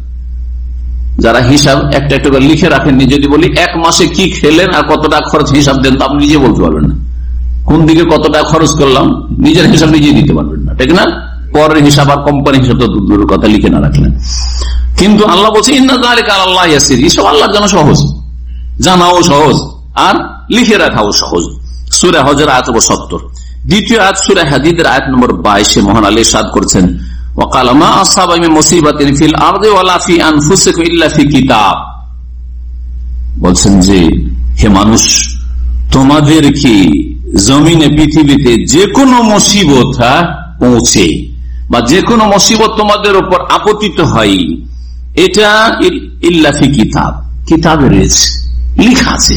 যারা হিসাব একটা একটা করে লিখে রাখেননি, যদি বলি এক মাসে কি খেলেন আর কত টাকা খরচ, হিসাব দেন, তো আপনি নিজে বলতে পারবেন না। কোন দিকে কত টাকা খরচ করলাম, নিজের হিসাব নিজে দিতে পারবেন না, ঠিক না। পরের হিসাব আর কোম্পানি হিসাব তো দূরের কথা, লিখে না রাখলেন। কিন্তু আল্লাহ বলছে ইন্না যালিকা আলাল্লাহি ইয়াসির, এসব আল্লাহর জন্য সহজ, জানাও সহজ আর লিখে রাখাও সহজ। সূরা হজর আয়াত নম্বর সত্তর। দ্বিতীয় আয়াত সূরা হাদীদের আয়াত নম্বর বাইশে মহান আল্লাহ ইরশাদ করেছেন, ওয়াকাল মা আসাবা মিন মুসিবাতিন ফিল আরদি ওয়ালা ফি আনফুসিকুম ইল্লা ফি কিতাব, বলছেন যে হে মানুষ, তোমাদের কি জমিনে পৃথিবীতে যে কোনো মুসিবত পৌঁছে বা যে কোনো মুসিবত তোমাদের উপর আপতিত হয়, এটা ইল্লা ফি কিতাব, কিতাবে রয়েছে, লিখা আছে।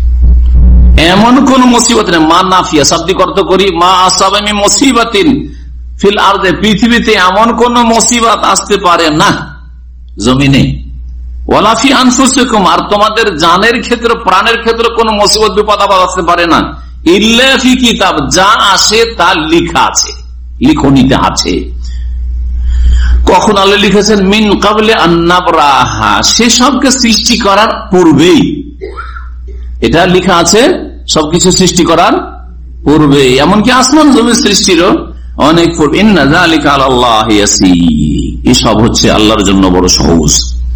এমন কোন মুসিবত নেই, মা নাফিয়া শাব্দিক অর্থ করি, মা আসাবা মিন মুসিবাতিন ফিল আরদে, পৃথিবীতে এমন কোন মুসিবত আসতে পারে না জমিনে, ওয়ালা ফি আনফুসিকুম, আর তোমাদের জানের ক্ষেত্রে, প্রাণের ক্ষেত্রে কোন মুসিবত বিপদ আপদ আসতে পারে না, ইল্লা ফি কিতাব, যা আসে তা লিখা আছে, লিখনিতে আছে। কখন আল্লাহ লিখেছেন, মিন কাবলে আন নাবরাহা, সেসবকে সৃষ্টি করার পূর্বেই, এটা লিখা আছে সবকিছু সৃষ্টি করার পূর্বে, এমনকি আসমান জমির সৃষ্টিরও অনেক পূর্বে। ইন্না যালিকা আলাল্লাহি ইয়াসির, এসব হচ্ছে আল্লাহর জন্য বড় সহজ।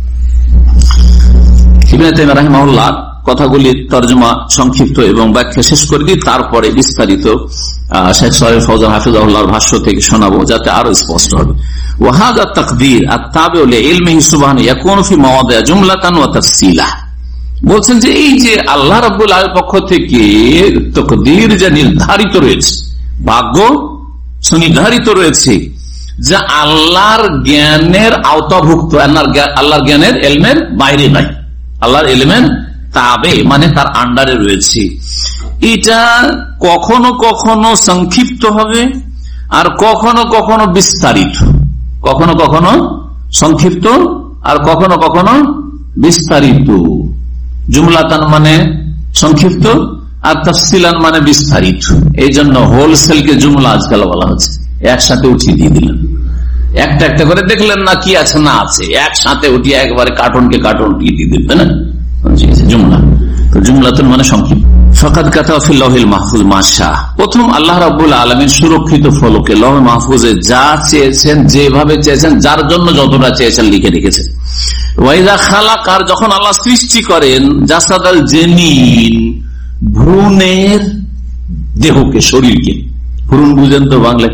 ইবনে তাইমিয়া রাহিমাহুল্লাহ কথাগুলির তরজমা সংক্ষিপ্ত এবং ব্যাখ্যা শেষ করে দিই, তারপরে বিস্তারিত শেখ সালেহ ফৌজান হাফিজাহুল্লাহর ভাষ্য থেকে শোনাবো, যাতে আরো স্পষ্ট হবে। ওয়াহাদা তাকদীর আত-তাবিউ লিইলমিহি সুবহানাহু ইয়াকুনু ফি মাওয়াদি'a জুমলাতান ওয়া তাফসীলা, বলছেন যে এই যে আল্লাহ রাব্বুল আলামিনের পক্ষ থেকে তাকদীর যা নির্ধারিত রয়েছে, ভাগ্য সুনির্ধারিত রয়েছে, যা আল্লাহর জ্ঞানের আওতাভুক্ত, আল্লাহর জ্ঞানের এলমের বাইরে নাই, আল্লাহর এলমের তাবে মানে তার আন্ডারে রয়েছে। এটা কখনো কখনো সংক্ষিপ্ত হবে আর কখনো কখনো বিস্তারিত, কখনো কখনো সংক্ষিপ্ত আর কখনো কখনো বিস্তারিত। জুমলাতান মানে সংক্ষিপ্ত আর তাফসিলান মানে বিস্তারিত। এই জন্য হোলসেলকে জুমলা আজকাল বলা হচ্ছে, একসাথে উঠিয়ে দিয়ে দিলেন, একটা একটা করে দেখলেন না কি আছে না আছে, একসাথে উঠিয়ে একবারে কার্টুনকে কার্টুন উঠিয়ে দিয়ে দিলেন, না জুমলা। তো জুমলাতুন মানে সংক্ষিপ্ত। ফাকাদ কাতাবা ফিল লাওহিল মাহফুজ মা শা, প্রথম আল্লাহ রাব্বুল আলামিন সুরক্ষিত ফলকে লাওহে মাহফুজে যা চেয়েছেন, যেভাবে চেয়েছেন, যার জন্য যতটা চেয়েছেন লিখে রেখেছেন। ওয়াইদা খালাক, আর যখন আল্লাহ সৃষ্টি করেন, জাসাদাল জেনিন, ভ্রূণের দেহকে, শরীরকে। ভ্রূণ বুঝেন তো বাংলায়,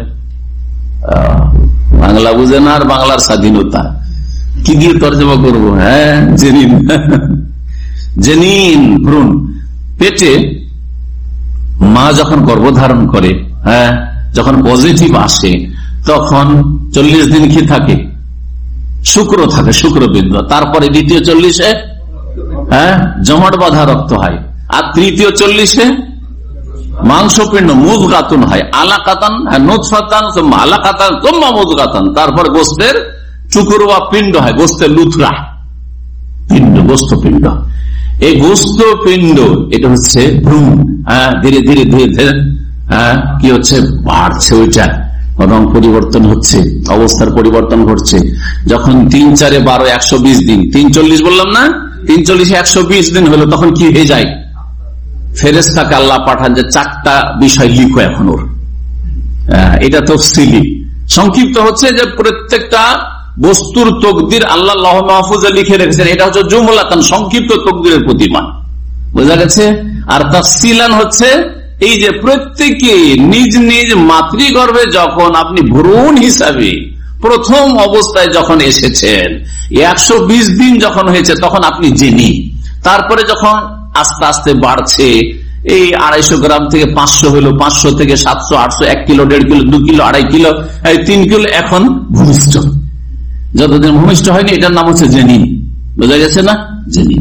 বাংলা বুঝেন আর বাংলার স্বাধীনতা কি দিয়ে তর্জমা করবো, হ্যাঁ জেনিন, জেনিন ভ্রূণ, পেটে মা যখন গর্ভধারণ করে, হ্যাঁ, যখন পজিটিভ আসে তখন চল্লিশ দিন কি থাকে? শুক্র থাকে, শুক্রবিন্দু। তারপরে দ্বিতীয় চল্লিশে হ্যাঁ জমাট বাঁধা রক্ত হয়, আর তৃতীয় চল্লিশে মাংসপিণ্ড মুদগাতুন হয়, আলাকাতান নুতফাতান আলাকাতান তোম্মা মুদগাতান, তারপর গোস্তের চুকুর বা পিণ্ড হয়, গোস্তের লুথরা পিণ্ড, গোস্ত পিণ্ড। এই গোস্ত পিণ্ড এটা হচ্ছে ভ্রূণ। হ্যাঁ, ধীরে ধীরে ধীরে ধীরে হ্যাঁ কি হচ্ছে, বাড়ছে, ওইটা রং পরিবর্তন হচ্ছে, অবস্থার পরিবর্তন ঘটছে। যখন তিন চারে বারো একশো বিশ দিন, তিন চল্লিশ বললাম না, তিন চল্লিশে একশো বিশ দিন হলো, তখন কি হয়ে যায়? ফেরেশতাকে আল্লাহ পাঠান যে চারটা বিষয় লিখো এখন ওর। এটা তফসিলি, সংক্ষিপ্ত হচ্ছে যে প্রত্যেকটা বস্তুর তকদির আল্লাহ লৌহ মাহফুজে লিখে রেখেছেন। এটা হচ্ছে জুমলাতান, সংক্ষিপ্ত তকদিরের প্রতিমান, বোঝা গেছে। আর তাফসিলান হচ্ছে এই যে প্রত্যেকে নিজ নিজ মাতৃগর্ভে যখন আপনি ভ্রূণ হিসাবে প্রথম অবস্থায় যখন এসেছেন, একশো বিশ দিন যখন হয়েছে তখন আপনি জেনে, তারপরে যখন আস্তে আস্তে বাড়ছে, এই আড়াইশো গ্রাম থেকে পাঁচশো হলো, পাঁচশো থেকে সাতশো, আটশো, এক কিলো, দেড় কিলো, দু কিলো, আড়াই কিলো, এই তিন কিলো, এখন ভূমিষ্ঠ। যতদিন ভূমিষ্ঠ হয়নি এটার নাম হচ্ছে জেনি, বোঝা গেছে না, জেনি।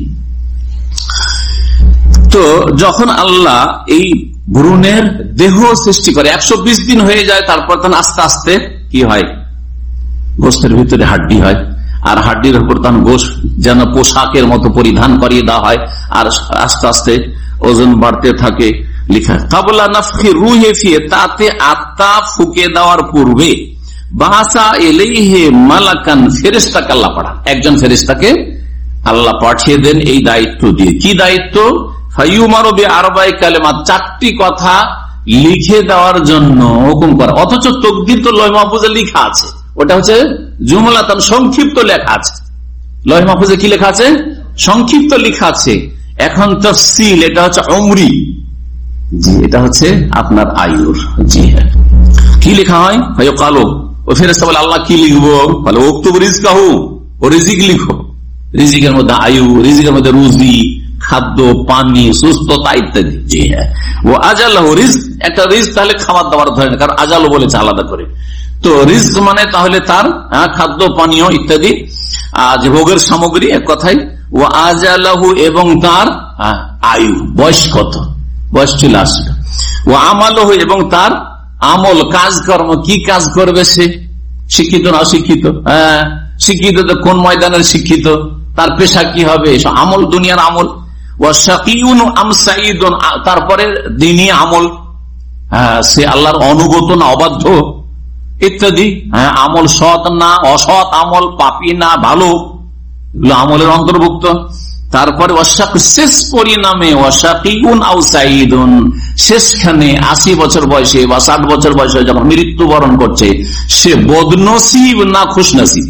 তো যখন আল্লাহ এই ভ্রূণের দেহ সৃষ্টি করে, একশো বিশ দিন হয়ে যায়, তারপর তখন আস্তে আস্তে কি হয়, গোস্তের ভিতরে হাড্ডি হয়, আর হাড্ডির উপর তখন গোস্ত যেন পোশাকের মতো পরিধান করিয়ে দেওয়া হয়, আর আস্তে আস্তে ওজন বাড়তে থাকে। লিখা কাবলা নাফখি রূহে ফিহে, তাতে আত্মা ফুঁকে দেওয়ার পূর্বে বাসা এলাইহি মালাকান, ফেরেশতাকে আল্লাহ পাঠান, একজন ফেরেশতাকে আল্লাহ পাঠিয়ে দেন এই দায়িত্ব দিয়ে। কি দায়িত্ব? ফায়ুমারু বিআরবাই কালিমাত, চারটি কথা লিখে দেওয়ার জন্য হুকুম করা। অথচ তাকদীর তো লৌহ মাহফুজে লেখা আছে, ওটা হচ্ছে জুমলাতান, সংক্ষিপ্ত লেখা আছে। লৌহ মাহফুজে কি লেখা আছে? সংক্ষিপ্ত লেখা আছে। এখন তাফসীল, এটা হচ্ছে উমরি, জি, এটা হচ্ছে আপনার আয়ুর। জি হ্যাঁ, কি লেখা হয়? ফায়ুকালু, ও ফেরেশতা বলে আল্লাহ কি লিখবো? বলে উক্তুব রিজকাহু, ও রিজিক লিখো। রিজিকের মধ্যে আয়ু, রিজিকের মধ্যে রুজি, খাদ্য, পানি, সুস্থতা ইত্যাদি। জি হ্যাঁ, ও আজালাহু, রিজক একটা রিজক তাহলে খাবার দাবার ধরে না, কারণ আজালও বলেছে আলাদা করে। তো রিজক মানে তাহলে তার খাদ্য পানীয় ইত্যাদি, আজ ভোগের সামগ্রী, এক কথায়। ও আজালাহু, এবং তার আয়ু, বয়স কত, বয়স চলে আসলো। ও আমালহু, এবং তার আমল, কাজকর্ম, কি কাজ করবে সে, শিক্ষিত না অশিক্ষিত, হ্যাঁ শিক্ষিত তো কোন ময়দানের শিক্ষিত, তার পেশা কি হবে, আমল, দুনিয়ার আমল। ও শাকিউন আম সাঈদুন, তারপরে দ্বীনি আমল, হ্যাঁ সে আল্লাহর অনুগত না অবাধ্য ইত্যাদি, হ্যাঁ আমল সৎ না অসৎ আমল, পাপী না ভালো, এগুলো আমলের অন্তর্ভুক্ত। তারপরে শেষ পরিণামে ওয়াশাকিউন আও সাঈদুন, শেষখানে আশি বছর বয়সে বা ষাট বছর বয়সে যখন মৃত্যুবরণ করছে, সে বদনসিব না খুশনসিব।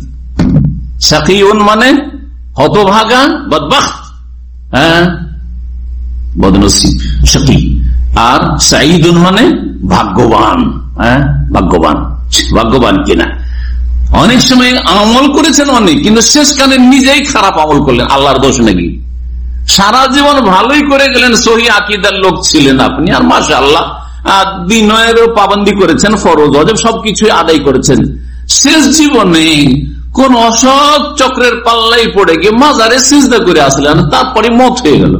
শাকিউন মানে হতভাগা, বদবখত, হ্যাঁ বদনসিব শাকি। আর সাঈদুন মানে ভাগ্যবান, হ্যাঁ ভাগ্যবান, ভাগ্যবান কিনা। অনেক সময় আমল করেছেন অনেক, কিন্তু শেষকালে নিজেই খারাপ আমল করলেন, আল্লাহর দোষ নাকি। সারা জীবন ভালোই করে গেলেন, সহি আকীদার লোক ছিলেন আপনি, আর মাশাআল্লাহ দিনেরও পাবন্দি করেছেন, ফরজ ওয়াজিব সবকিছু আদায় করেছেন। শেষ জীবনে কোন অসৎ চক্রের পাল্লাই পড়ে গিয়ে মাজারে সিজদা করে আসলেন, তারপরে মত হয়ে গেল।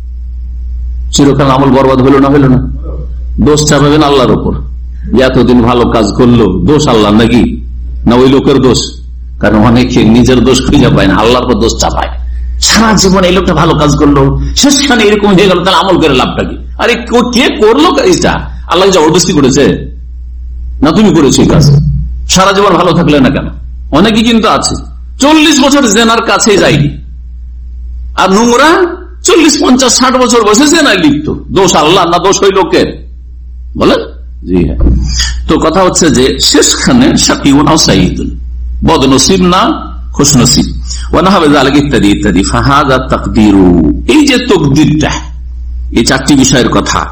চিরকাল আমল বরবাদ হলো না, হলো না? দোষ চাপাবেন আল্লাহর উপর, এতদিন ভালো কাজ করলো, দোষ আল্লাহ নাকি না ওই লোকের দোষ? কারণ অনেকে নিজের দোষ খুঁজে পায় না, আল্লাহর উপর দোষ চাপায়। সারা জীবন এই লোকটা ভালো কাজ করলো, শেষখানে এরকম হয়ে গেল, তাহলে আমল করে লাভটা কি? আরে কে করলো কাজটা? আল্লাহ জবরদস্তি করেছে না তুমি করেছো এই কাজ? সারা জীবন ভালো থাকলে না কেন? অনেকে কিন্তু আছে চল্লিশ বছর জেনার কাছে যায়নি, আর নোংরা চল্লিশ পঞ্চাশ ষাট বছর বসে জেনায় লিপ্ত। দোষ আল্লাহ না দোষ ওই লোকের? বলেন। জি হ্যাঁ, তো কথা হচ্ছে যে শেষখানে শাকিউন আও সাঈদুন, বদনসিব না খুশনসিব, ওয়ানাহাবে যালিকা ইত্যাদি ইত্যাদি। ফাহাযা তাকদীরু, এই যে তাকদীরটা, এই চারটি বিষয়ের কথা।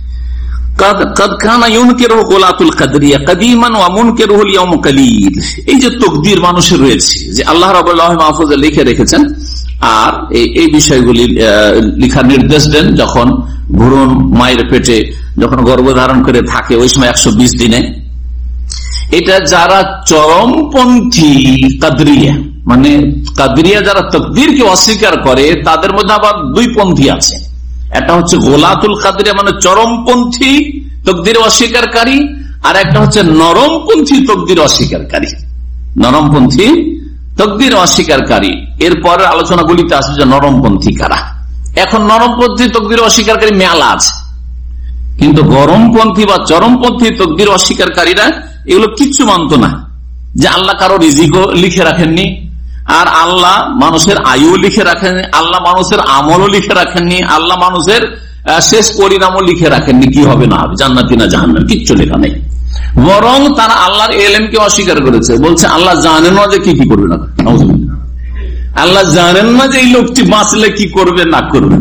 কাদ কানা ইউনকিরুহু গুলাতুল কদরিয়া কাদিমান ওয়া মুনকিরুহু আল-ইয়াওম কালীল। এই যে তাকদীর মানুষের রয়েছে, যে আল্লাহ রাব্বুল মাহফুজে লিখে রেখেছেন, আর এই বিষয়গুলি লিখার নির্দেশ দেন যখন ভ্রূণ মায়ের পেটে যখন গর্ভধারণ করে থাকে ওই সময় একশো বিশ দিনে। এটা যারা চরমপন্থী কাদরিয়া, মানে কাদরিয়া যারা তাকদীরকে অস্বীকার করে, তাদের মধ্যে আবার দুই পন্থী আছে। একটা হচ্ছে গোলাতুল কাদরিয়া, মানে চরমপন্থী তাকদীর অস্বীকারী, আর একটা হচ্ছে নরমপন্থী তাকদীর অস্বীকারী। নরমপন্থী তাকদীর অস্বীকারী এরপরে আলোচনাগুলিতে আসবে যে নরমপন্থী কারা। এখন নরমপন্থী তাকদীর অস্বীকারী মেলা আছে, কিন্তু গরমপন্থী বা চরমপন্থী তাকদীর অস্বীকারীরা এগুলো কিচ্ছু মানত না যে আল্লাহ কারো রিজিকও লিখে রাখেননি, আর আল্লাহ মানুষের আয়ু লিখে রাখেননি, আল্লাহ মানুষের আমলও লিখে রাখেননি, আল্লাহ মানুষের শেষ পরিণামও লিখে রাখেননি, কি হবে না হবে, জান্নাতি না জাহান্নাম, কিচ্ছু লেখা নেই। বরং তারা আল্লাহর এলেমকে অস্বীকার করেছে, বলছে আল্লাহ জানেন না যে কি কি করবে না, আল্লাহ জানেন না যে এই লোকটি বাঁচলে কি করবে না করবে।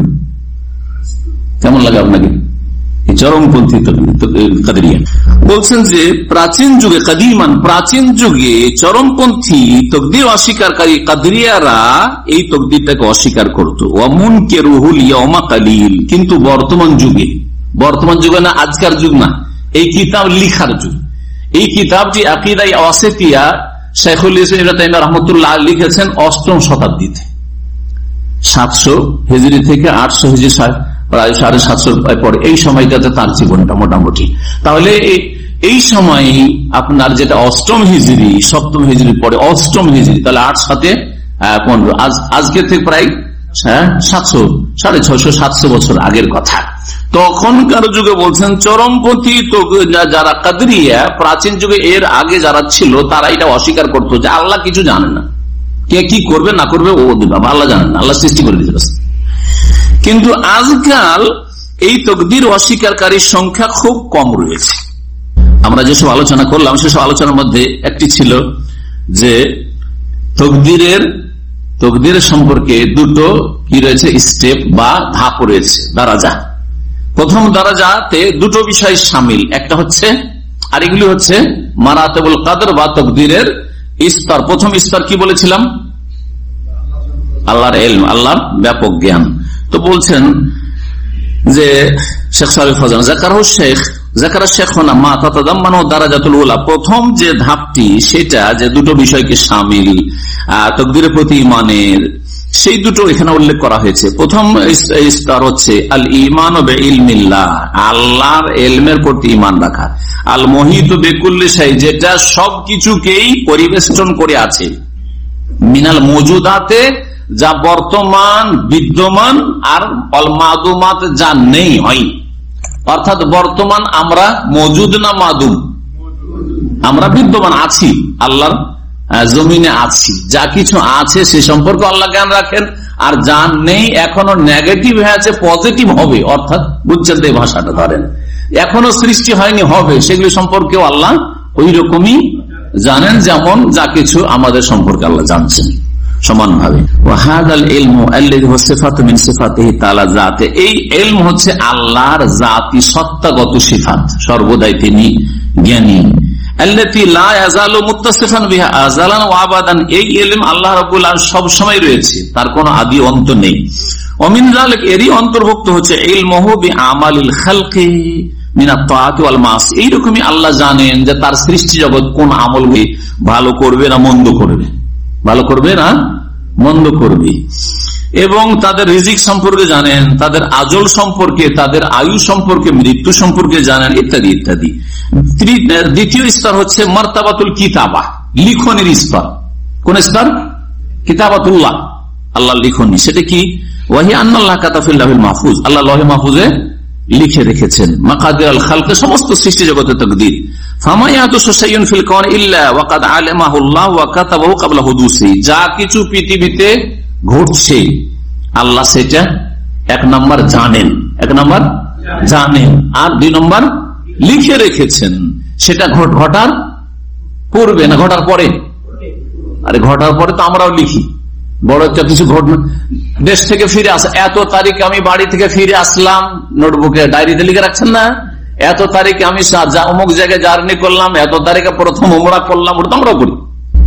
কেমন লাগে আপনাকে? চরমপন্থী কাদরিয়া বলছেন যে প্রাচীন যুগে কাদিমান প্রাচীন যুগে চরমপন্থী তাকদীর অস্বীকারী কাদরিয়ারা এই তাকদীরটাকে অস্বীকার করতো। ওয়ামুন কে রুহুল ইয়াউমা কালিল, কিন্তু বর্তমান যুগে, বর্তমান যুগে না আজকের যুগ না, এই কিতাব লিখার যুগ। এই কিতাবটি আকীদা ওয়াসিতিয়া শাইখুল ইসলাম ইবনে তাইমিয়া রাহমাতুল্লাহ লিখেছেন অষ্টম শতাব্দীতে, সাতশো হিজরি থেকে আটশো হিজরি, প্রায় সাড়ে সাতশোর পরে এই সময়টাতে তার জীবনটা মোটামুটি। তাহলে এই সময় আপনার যেটা অষ্টম হিজরি, সপ্তম হিজরির পরে অষ্টম হিজরি, তাহলে আট সাথে পনেরো, আজ আজকে থেকে প্রায় সাতশো সাড়ে ছয়শো সাতশো বছর আগের কথা। তখনকার যুগে বলছেন চরমপন্থী যারা কাদরিয়া প্রাচীন যুগে এর আগে যারা ছিল তারা এটা অস্বীকার করতো যে আল্লাহ কিছু জানে না, কে কি করবে না করবে ও দিবা, আল্লাহ জানেন না, আল্লাহ সৃষ্টি করে দিতে পারছে। কিন্তু আজকাল এই তাকদীর অস্বীকারীর সংখ্যা খুব কম রয়েছে। আমরা যেসব আলোচনা করলাম সেসব আলোচনার মধ্যে একটি ছিল যে তাকদীরের তাকদীর সম্পর্কে দুটো কি রয়েছে, স্টেপ বা ধাপ রয়েছে, দারাজা। প্রথম দারাজাতে দুটো বিষয় শামিল, একটা হচ্ছে আর এগুলি হচ্ছে মারাতেবুল কদর বা তাকদীরের স্তর। প্রথম স্তর কি বলেছিলাম? আল্লাহর ইলম, আল্লাহর ব্যাপক জ্ঞান। তো বলছেন যে শেখ সালেহ ফজল যাকারহু শেখ যাকারা শেখনা মা তাতাদাম্মানু দারাজাতুল উলা, প্রথম যে ধাপটি সেটা যে দুটো বিষয়কে শামিল তাকদীরের প্রতি ঈমানের, সেই দুটো এখানে উল্লেখ করা হয়েছে। প্রথম স্তর হচ্ছে আল ঈমানু বিইলমিল্লাহ, আল্লাহর ইলমের প্রতি ঈমান রাখা। আল মুহীতু বিকুল্লি শাই, যেটা সবকিছুকেই পরিবেষ্টন করে আছে। মিনাল মওজুদাতে, যা বর্তমান বিদ্যমান, আর অল মাদুমাত, যা নেই হয়। অর্থাৎ বর্তমান আমরা মওজুদ না মাদুম? আমরা বিদ্যমান আছি, আল্লাহর জমিনে আছি, যা কিছু আছে সে সম্পর্কে আল্লাহ জ্ঞান রাখেন, আর যা নেই এখনো নেগেটিভ হয়ে আছে পজিটিভ হবে, অর্থাৎ বুঝছেন এই ভাষাটা ধরেন, এখনো সৃষ্টি হয়নি হবে, সেগুলি সম্পর্কেও আল্লাহ ওই রকমই জানেন, যেমন যা কিছু আমাদের সম্পর্কে আল্লাহ জানছেন সমান ভাবে। এই ইলম হচ্ছে আল্লাহর জাতি সত্তাগত সিফাত, সর্বদাই তিনি জ্ঞানী। এই ইলম আল্লাহ রাব্বুল আলামিন সব সময় রয়েছে, তার কোন আদি অন্ত নেই। ওমিন যালিক, এরই অন্তর্ভুক্ত হচ্ছে ইলমুহু বিআমালিল খালকি মিনাত তাআতি ওয়াল মাসি। এইরকমই আল্লাহ জানেন যে তার সৃষ্টি জগৎ কোন আমলগুলি ভালো করবে না মন্দ করবে, ভালো করবে না মন্দ করবে, এবং তাদের রিজিক সম্পর্কে জানেন, তাদের আজল সম্পর্কে, তাদের আয়ু সম্পর্কে, মৃত্যু সম্পর্কে জানেন, ইত্যাদি ইত্যাদি। দ্বিতীয় স্তর হচ্ছে মারতাবাতুল কিতাবা, লিখনের স্তর। কোন স্তর? কিতাবাতুল্লাহ, আল্লাহ লিখনি। সেটা কি? ওয়াহি আন্নাল্লাহ কাতাবা ফিল লাহিল মাহফুজ, আল্লাহ লহে মাহফুজে লিখে রেখেছেন মাকাদির আল খালকে, সমস্ত সৃষ্টি জগতের তাকদীর। যা কিছু পৃথিবীতে ঘটছে আল্লাহ সেটা এক নম্বর জানেন, এক নম্বর জানেন, আর দুই নম্বর লিখে রেখেছেন। সেটা ঘটার পূর্বে না ঘটার পরে? আরে ঘটার পরে তো আমরাও লিখি। বড় একটা কিছু ঘটনা, দেশ থেকে ফিরে আসা, এত তারিখে আমি বাড়ি থেকে ফিরে আসলাম, নোটবুকে ডায়েরিতে লিখে রাখছেন না? এত তারিখে আমি অমুক জায়গায় জার্নি করলাম, এত তারিখে প্রথম উমরা করলাম, ওটা আমরাও করি।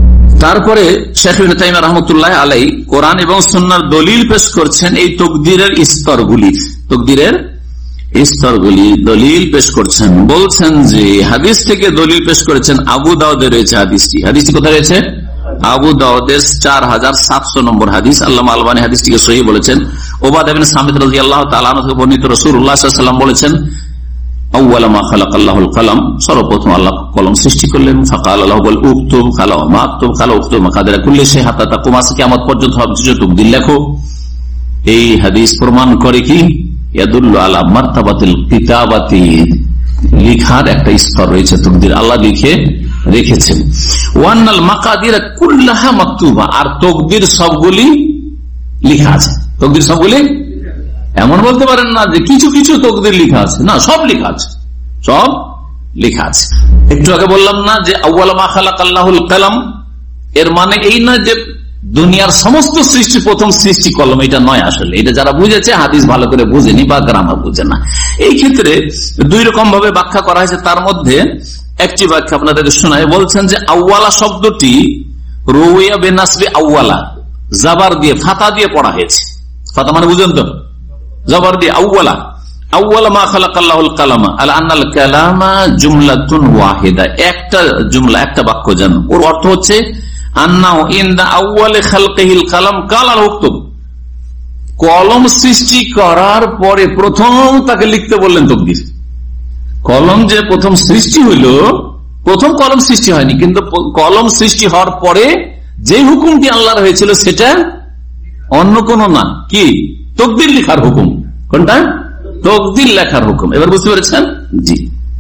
তারপরে শেখ ইবনে তাইমিয়া রাহমাতুল্লাহ আলাইহি কোরআন এবং সুন্নাহর দলিল পেশ করছেন এই তাকদীরের স্তরগুলি, তাকদীরের স্তরগুলি দলিল পেশ করছেন। বলছেন যে হাদিস থেকে দলিল পেশ করেছেন আবু দাউদে রয়েছে হাদিসটি। হাদিসটি কোথায় রয়েছে? আবু দাউদের চার হাজার সাতশো নম্বর হাদিস। আল্লামা আলবানী হাদিসটিকে সহিহ বলেছেন। উবাদা ইবনে সামিত রাদিয়াল্লাহু তাআলা আনহু থেকে বর্ণিত রাসূলুল্লাহ সাল্লাল্লাহু আলাইহি ওয়াসাল্লাম বলেছেন, আউয়ালা মা খালাকাল্লাহুল কলম, সর্বপ্রথম আল্লাহ কলম সৃষ্টি করলেন। ফাকালা লাহু বল উকতুব, খালা মা আকতুব, খালা উকতুব মাকাদিরা কুল্লি শাই হাত্তা তাকুম, কিয়ামত পর্যন্ত সব কিছু তাকদীর লেখো। এই হাদিস প্রমাণ করে কি ইয়াদুল্লু আলা মারতাবাতিল কিতাবাতি, লিখার একটা স্তর রয়েছে, তাকদীর আল্লাহ লিখে রেখেছেন। ওয়ান্নাল মাকাদিরা কুল্লাহা মাকতুবা, আর তাকদীর সবগুলি লেখা আছে। তাকদীর সবগুলি, এমন বলতে পারেন না যে কিছু কিছু তাকদীর লেখা আছে, না, সব লেখা আছে, সব লেখা আছে। একটু আগে বললাম না যে আউয়ালা মা খালাকাল্লাহুল কলম, এর মানে এই নয় যে দুনিয়ার সমস্ত সৃষ্টি প্রথম সৃষ্টি কলম, এটা নয়। আসলে এটা যারা বুঝেছে হাদিস ভালো করে বুঝেনি বা গ্রামার বুঝে না। এই ক্ষেত্রে দুই রকম ভাবে ব্যাখ্যা করা হয়েছে। তার মধ্যে একটি ব্যাখ্যা আপনাদের শোনায়, বলছেন যে আউয়ালা শব্দটি রুইয়া বিনাসবি আউয়ালা, জাবার দিয়ে ফাতা দিয়ে পড়া হয়েছে। ফাতা মানে বুঝেন তো, জবর দিয়ে আউয়ালা, আউয়ালা মা খালাকাল্লাহুল কালামা আলা আন্নাল কালামা জুমলাতুন ওয়াহিদা, একটা জুমলা, একটা বাক্য। যেন ওর অর্থ হচ্ছে আন্নাহু ইনদা আউয়ালি খালকিহিল কালাম কালাল উকতুব, কলম সৃষ্টি করার পরে প্রথম তাকে লিখতে বললেন তাকদীর। কলম যে প্রথম সৃষ্টি হইল, প্রথম কলম সৃষ্টি হয়নি, কিন্তু কলম সৃষ্টি হওয়ার পরে যে হুকুমটি আল্লাহর হয়েছিল সেটা অন্য কোন না, কি তাকদীর লেখার হুকুম। কোনটা? তাকদীর লেখার হুকুম। এবার বুঝতে পেরেছেন? জি।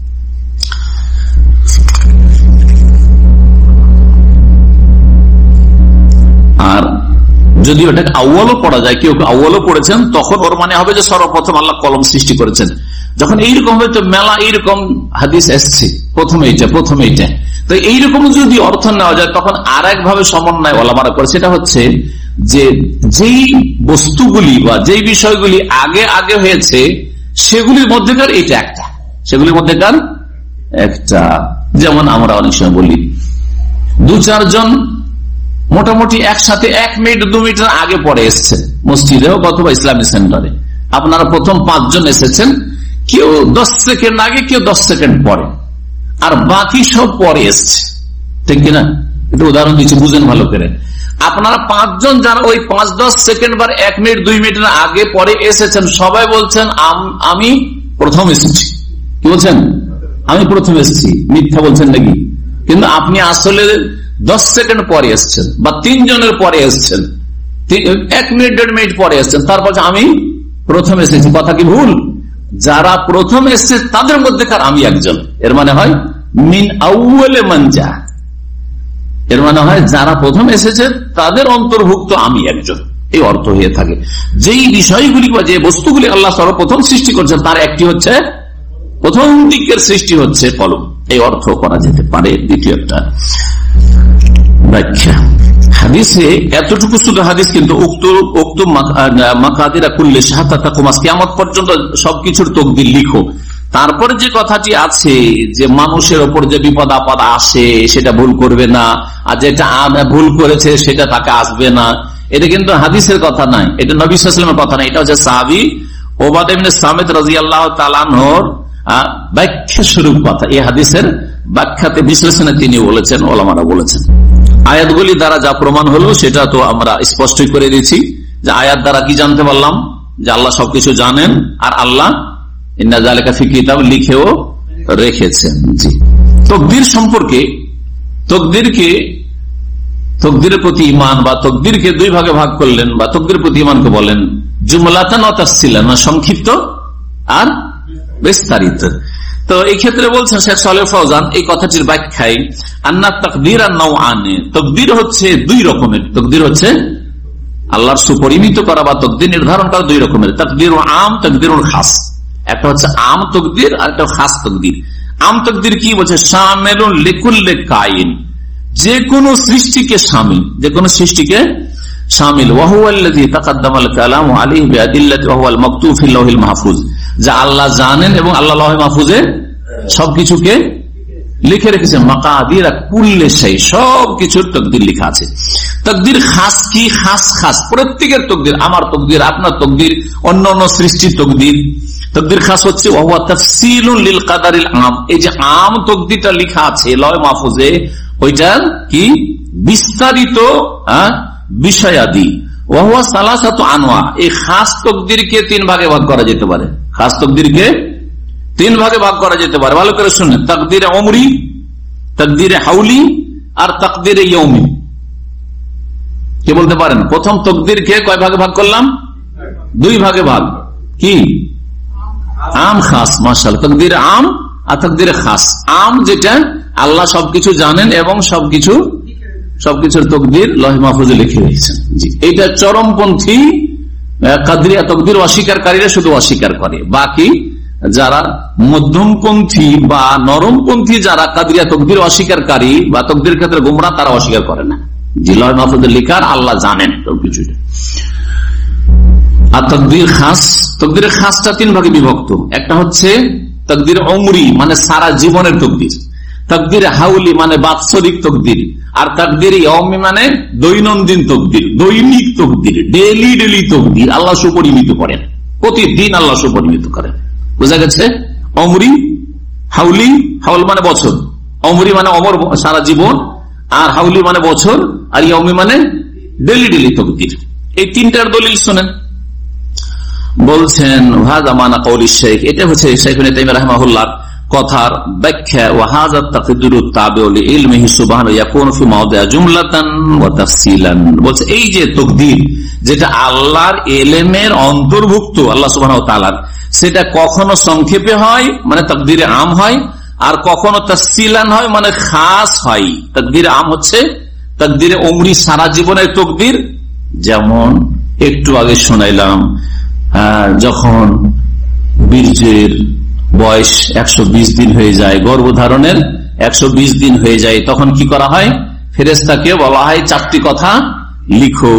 আর যদি ওটাকে আউয়ালও পড়া যায়, কেউ আউয়ালও পড়েছেন, তখন ওর মানে হবে যে সর্বপ্রথম আল্লাহ কলম সৃষ্টি করেছেন। যখন এইরকম হবে তো মেলা এইরকম হাদিস এসছে, প্রথমে এইটা প্রথমে এইটা, তো এইরকম যদি অর্থ নেওয়া যায় তখন আর একভাবে সমন্বয় ওলামারা করে। সেটা হচ্ছে যে যেই বস্তুগুলি বা যেই বিষয়গুলি আগে আগে হয়েছে সেগুলির মধ্যেকার এটা একটা, সেগুলির মধ্যেকার একটা। যেমন আমরা অনেক সময় বলি দু চারজন মোটামুটি একসাথে এক মিনিট দু মিনিটের আগে পরে এসছেন মসজিদে হোক অথবা ইসলামী সেন্টারে, আপনারা প্রথম পাঁচজন এসেছেন, কেউ দশ সেকেন্ড আগে, কেউ দশ সেকেন্ড পরে, আর বাকি সব পরে এসছে, ঠিক কিনা? একটু উদাহরণ দিচ্ছি, বুঝেন ভালো করে। আপনারা পাঁচজন যারা ওই পাঁচ দশ সেকেন্ড বার এক মিনিট দুই মিনিটের আগে পরে এসেছেন, সবাই বলছেন আমি প্রথম এসেছি। কি বলছেন? আমি প্রথম এসেছি। মিথ্যা বলছেন নাকি? কিন্তু আপনি আসলে দশ সেকেন্ড পরে এসছেন বা তিনজনের পরে এসছেন, এক মিনিট দেড় মিনিট পরে এসছেন, তারপর আমি প্রথম এসেছি। কথা কি ভুল? যারা প্রথম এসছে তাদের মধ্যেকার আমি একজন। এর মানে হয় মিন আউয়ালে মানজা, এর মানে হয় যারা প্রথম এসেছে তাদের অন্তর্ভুক্ত আমি একজন, এই অর্থ হয়ে থাকে। যেই বিষয়গুলি বা যে বস্তুগুলি আল্লাহ সর্বপ্রথম সৃষ্টি করছেন তার একটি হচ্ছে প্রথম দিকের সৃষ্টি হচ্ছে কলম, এই অর্থ করা যেতে পারে। দ্বিতীয় একটা ব্যাখ্যা হাদিসে এতটুকু শুধু হাদিস, কিন্তু কিয়ামত পর্যন্ত সবকিছুর তাকদীর লিখো। তারপরে যে কথাটি আছে যে মানুষের ওপর যে বিপদ আপদ আসে সেটা ভুল করবে না, আর যেটা ভুল করেছে সেটা তাকে আসবে না, এটা কিন্তু হাদিসের কথা নাই, এটা নবী সাল্লাল্লাহু আলাইহি ওয়াসাল্লামের কথা নাই। এটা হচ্ছে সাহাবী উবাদা ইবনে সামিত রাদিয়াল্লাহু তাআলা আনহুর ব্যাখ্যা স্বরূপ কথা। এই হাদিসের ব্যাখ্যাতে বিশ্লেষণে তিনি বলেছেন, ওলামারা বলেছেন। আয়াতগুলি দ্বারা যা প্রমাণ হলো সেটা তো আমরা স্পষ্ট করে দিয়েছি, যে আয়াত দ্বারা কি জানতে পারলাম? যে আল্লাহ সবকিছু জানেন, আর আল্লাহ ইন্না যালিকা ফি কিতাব লিখেও রেখেছেন। জি। তাকদীর সম্পর্কে, তাকদীরকে তাকদীরের প্রতি ঈমান বা তাকদীরকে দুই ভাগে ভাগ করলেন, বা তাকদীরের প্রতি ঈমানকে বলেন জুমলাতান ওয়া তাফসীলান, সংক্ষিপ্ত আর বিস্তারিত। তো এই ক্ষেত্রে বলছেন শেখ সালেহ ফাওজান এই কথাটির ব্যাখ্যায়, আন্না তাকদীর আর নাওআন, তাকদীর হচ্ছে দুই রকমের। তাকদীর হচ্ছে আল্লাহর সুপরিমিত করা বা তাকদীর নির্ধারণ করা দুই রকমের, তাকদীর আম, তাকদীর খাস। একটা হচ্ছে আম তাকদীর আর একটা খাস তাকদীর। আম তাকদীর কি বলছে? শামিলুন লিকুল্লি কায়িন, যে কোনো সৃষ্টিকে শামিল, যে কোনো সৃষ্টিকে শামিল। ওয়া হুয়াল্লাযী তাকাদ্দামাল কালামু আলাইহি বিআদিল্লাতি ওয়া হুয়াল মাকতুব ফিল লাওহিল মাহফুজ, যা আল্লাহ জানেন এবং আল্লাহ লাওহে মাহফুজে সবকিছুকে লিখে রেখেছেন মাকাদির কুল্লি শাই, সব কিছুর তকদির লিখা আছে। তকদির খাস কি? খাস খাস প্রত্যেকের তকদির, আমার তকদির, আপনার তকদির, অন্য অন্য সৃষ্টির তকদির। তকদির খাস হচ্ছে ওয়া তাফসীলুন লিল কাদারিল আম, এই যে আম তকদিরটা লিখা আছে লয় মাহফুজে, ওইটার কি বিস্তারিত বিষয়াদি। ওয়া হুয়া সালাসাতু আনওয়া, এই খাস তকদিরকে তিন ভাগে ভাগ করা যেতে পারে। খাস তকদিরকে তিন ভাগে ভাগ করা যেতে পারে, ভালো করে শুনেন। তাকদিরে উমরি, তাকদিরে হাউলি আর তাকদিরে ইয়ৌমি। কে বলতে পারেন প্রথম তকদিরকে কয় ভাগে ভাগ করলাম? দুই ভাগে ভাগ। কি? আম খাস। মাশাআল্লাহ, তাকদিরে আম আর তাকদিরে খাস। আম যেটা আল্লাহ সবকিছু জানেন এবং সবকিছু সবকিছুর তকদির লৌহ মাহফুজে লিখে রেখেছেন। জি, এটা চরমপন্থী কাদরিয়া তকদির অস্বীকারীরা শুধু অস্বীকার করে, বাকি যারা মধ্যমপন্থী বা নরমপন্থী যারা কাদরিয়া তকদির অস্বীকারী বা তকদির ক্ষেত্রে গোমরা, তারা অস্বীকার করে না। জি, লৌহ মাহফুজে লেখার আল্লাহ জানেন সবকিছু। আর তকদির খাস, তকদির খাসটা তিন ভাগে বিভক্ত। একটা হচ্ছে তকদির উমরি মানে সারা জীবনের তকদির, তকদির হাউলি মানে বাৎসরিক তকদির, আর তকদির ইয়ৌমি মানে দৈনন্দিন তকদির, দৈনিক তকদির, ডেলি ডেলি তকদির আল্লাহ সুপরিমিত করেন, প্রতিদিন আল্লাহ সুপরিমিত করেন। বোঝা গেছে? অমরি, হাউলি, হাউল মানে বছর, অমরি মানে অমর সারা জীবন, আর হাউলি মানে বছর, আর ইয়ৌমি মানে ডেলি ডেলি তকদির। এই তিনটার দলিল শোনেন। বলছেন হাযা মানা কওলি শেখ, এটা হচ্ছে শেখ ইবনে তাইমিয়া রাহিমাহুল্লাহর কথার ব্যাখ্যা। ওয়া হাযা তাকদিরু তাবিউ লিইলমিহি সুবহানাহু ইয়াকুনু ফি মাওদিআ জুমলাতান ওয়া তাফসীলান। বলছে এই যে তকদির, যেটা আল্লাহর ইলমের অন্তর্ভুক্ত আল্লাহ সুবহানাহু ওয়া তাআলার, সেটা কখনো সংক্ষেপে হয় মানে তাকদিরে আম হয়, আর কখনো তাফসীলান হয় মানে খাস হয়। তাকদিরে আম হচ্ছে তাকদিরে উমরি সারা জীবনের তকদির, যেমন একটু আগে শোনাইলাম যখন বীর্যের বয়স একশো বিশ দিন হয়ে যায়, গর্ভধারণের একশো বিশ দিন হয়ে যায়, তখন কি করা হয়? ফেরেশতাকে বলা হয় চারটি কথা লিখো,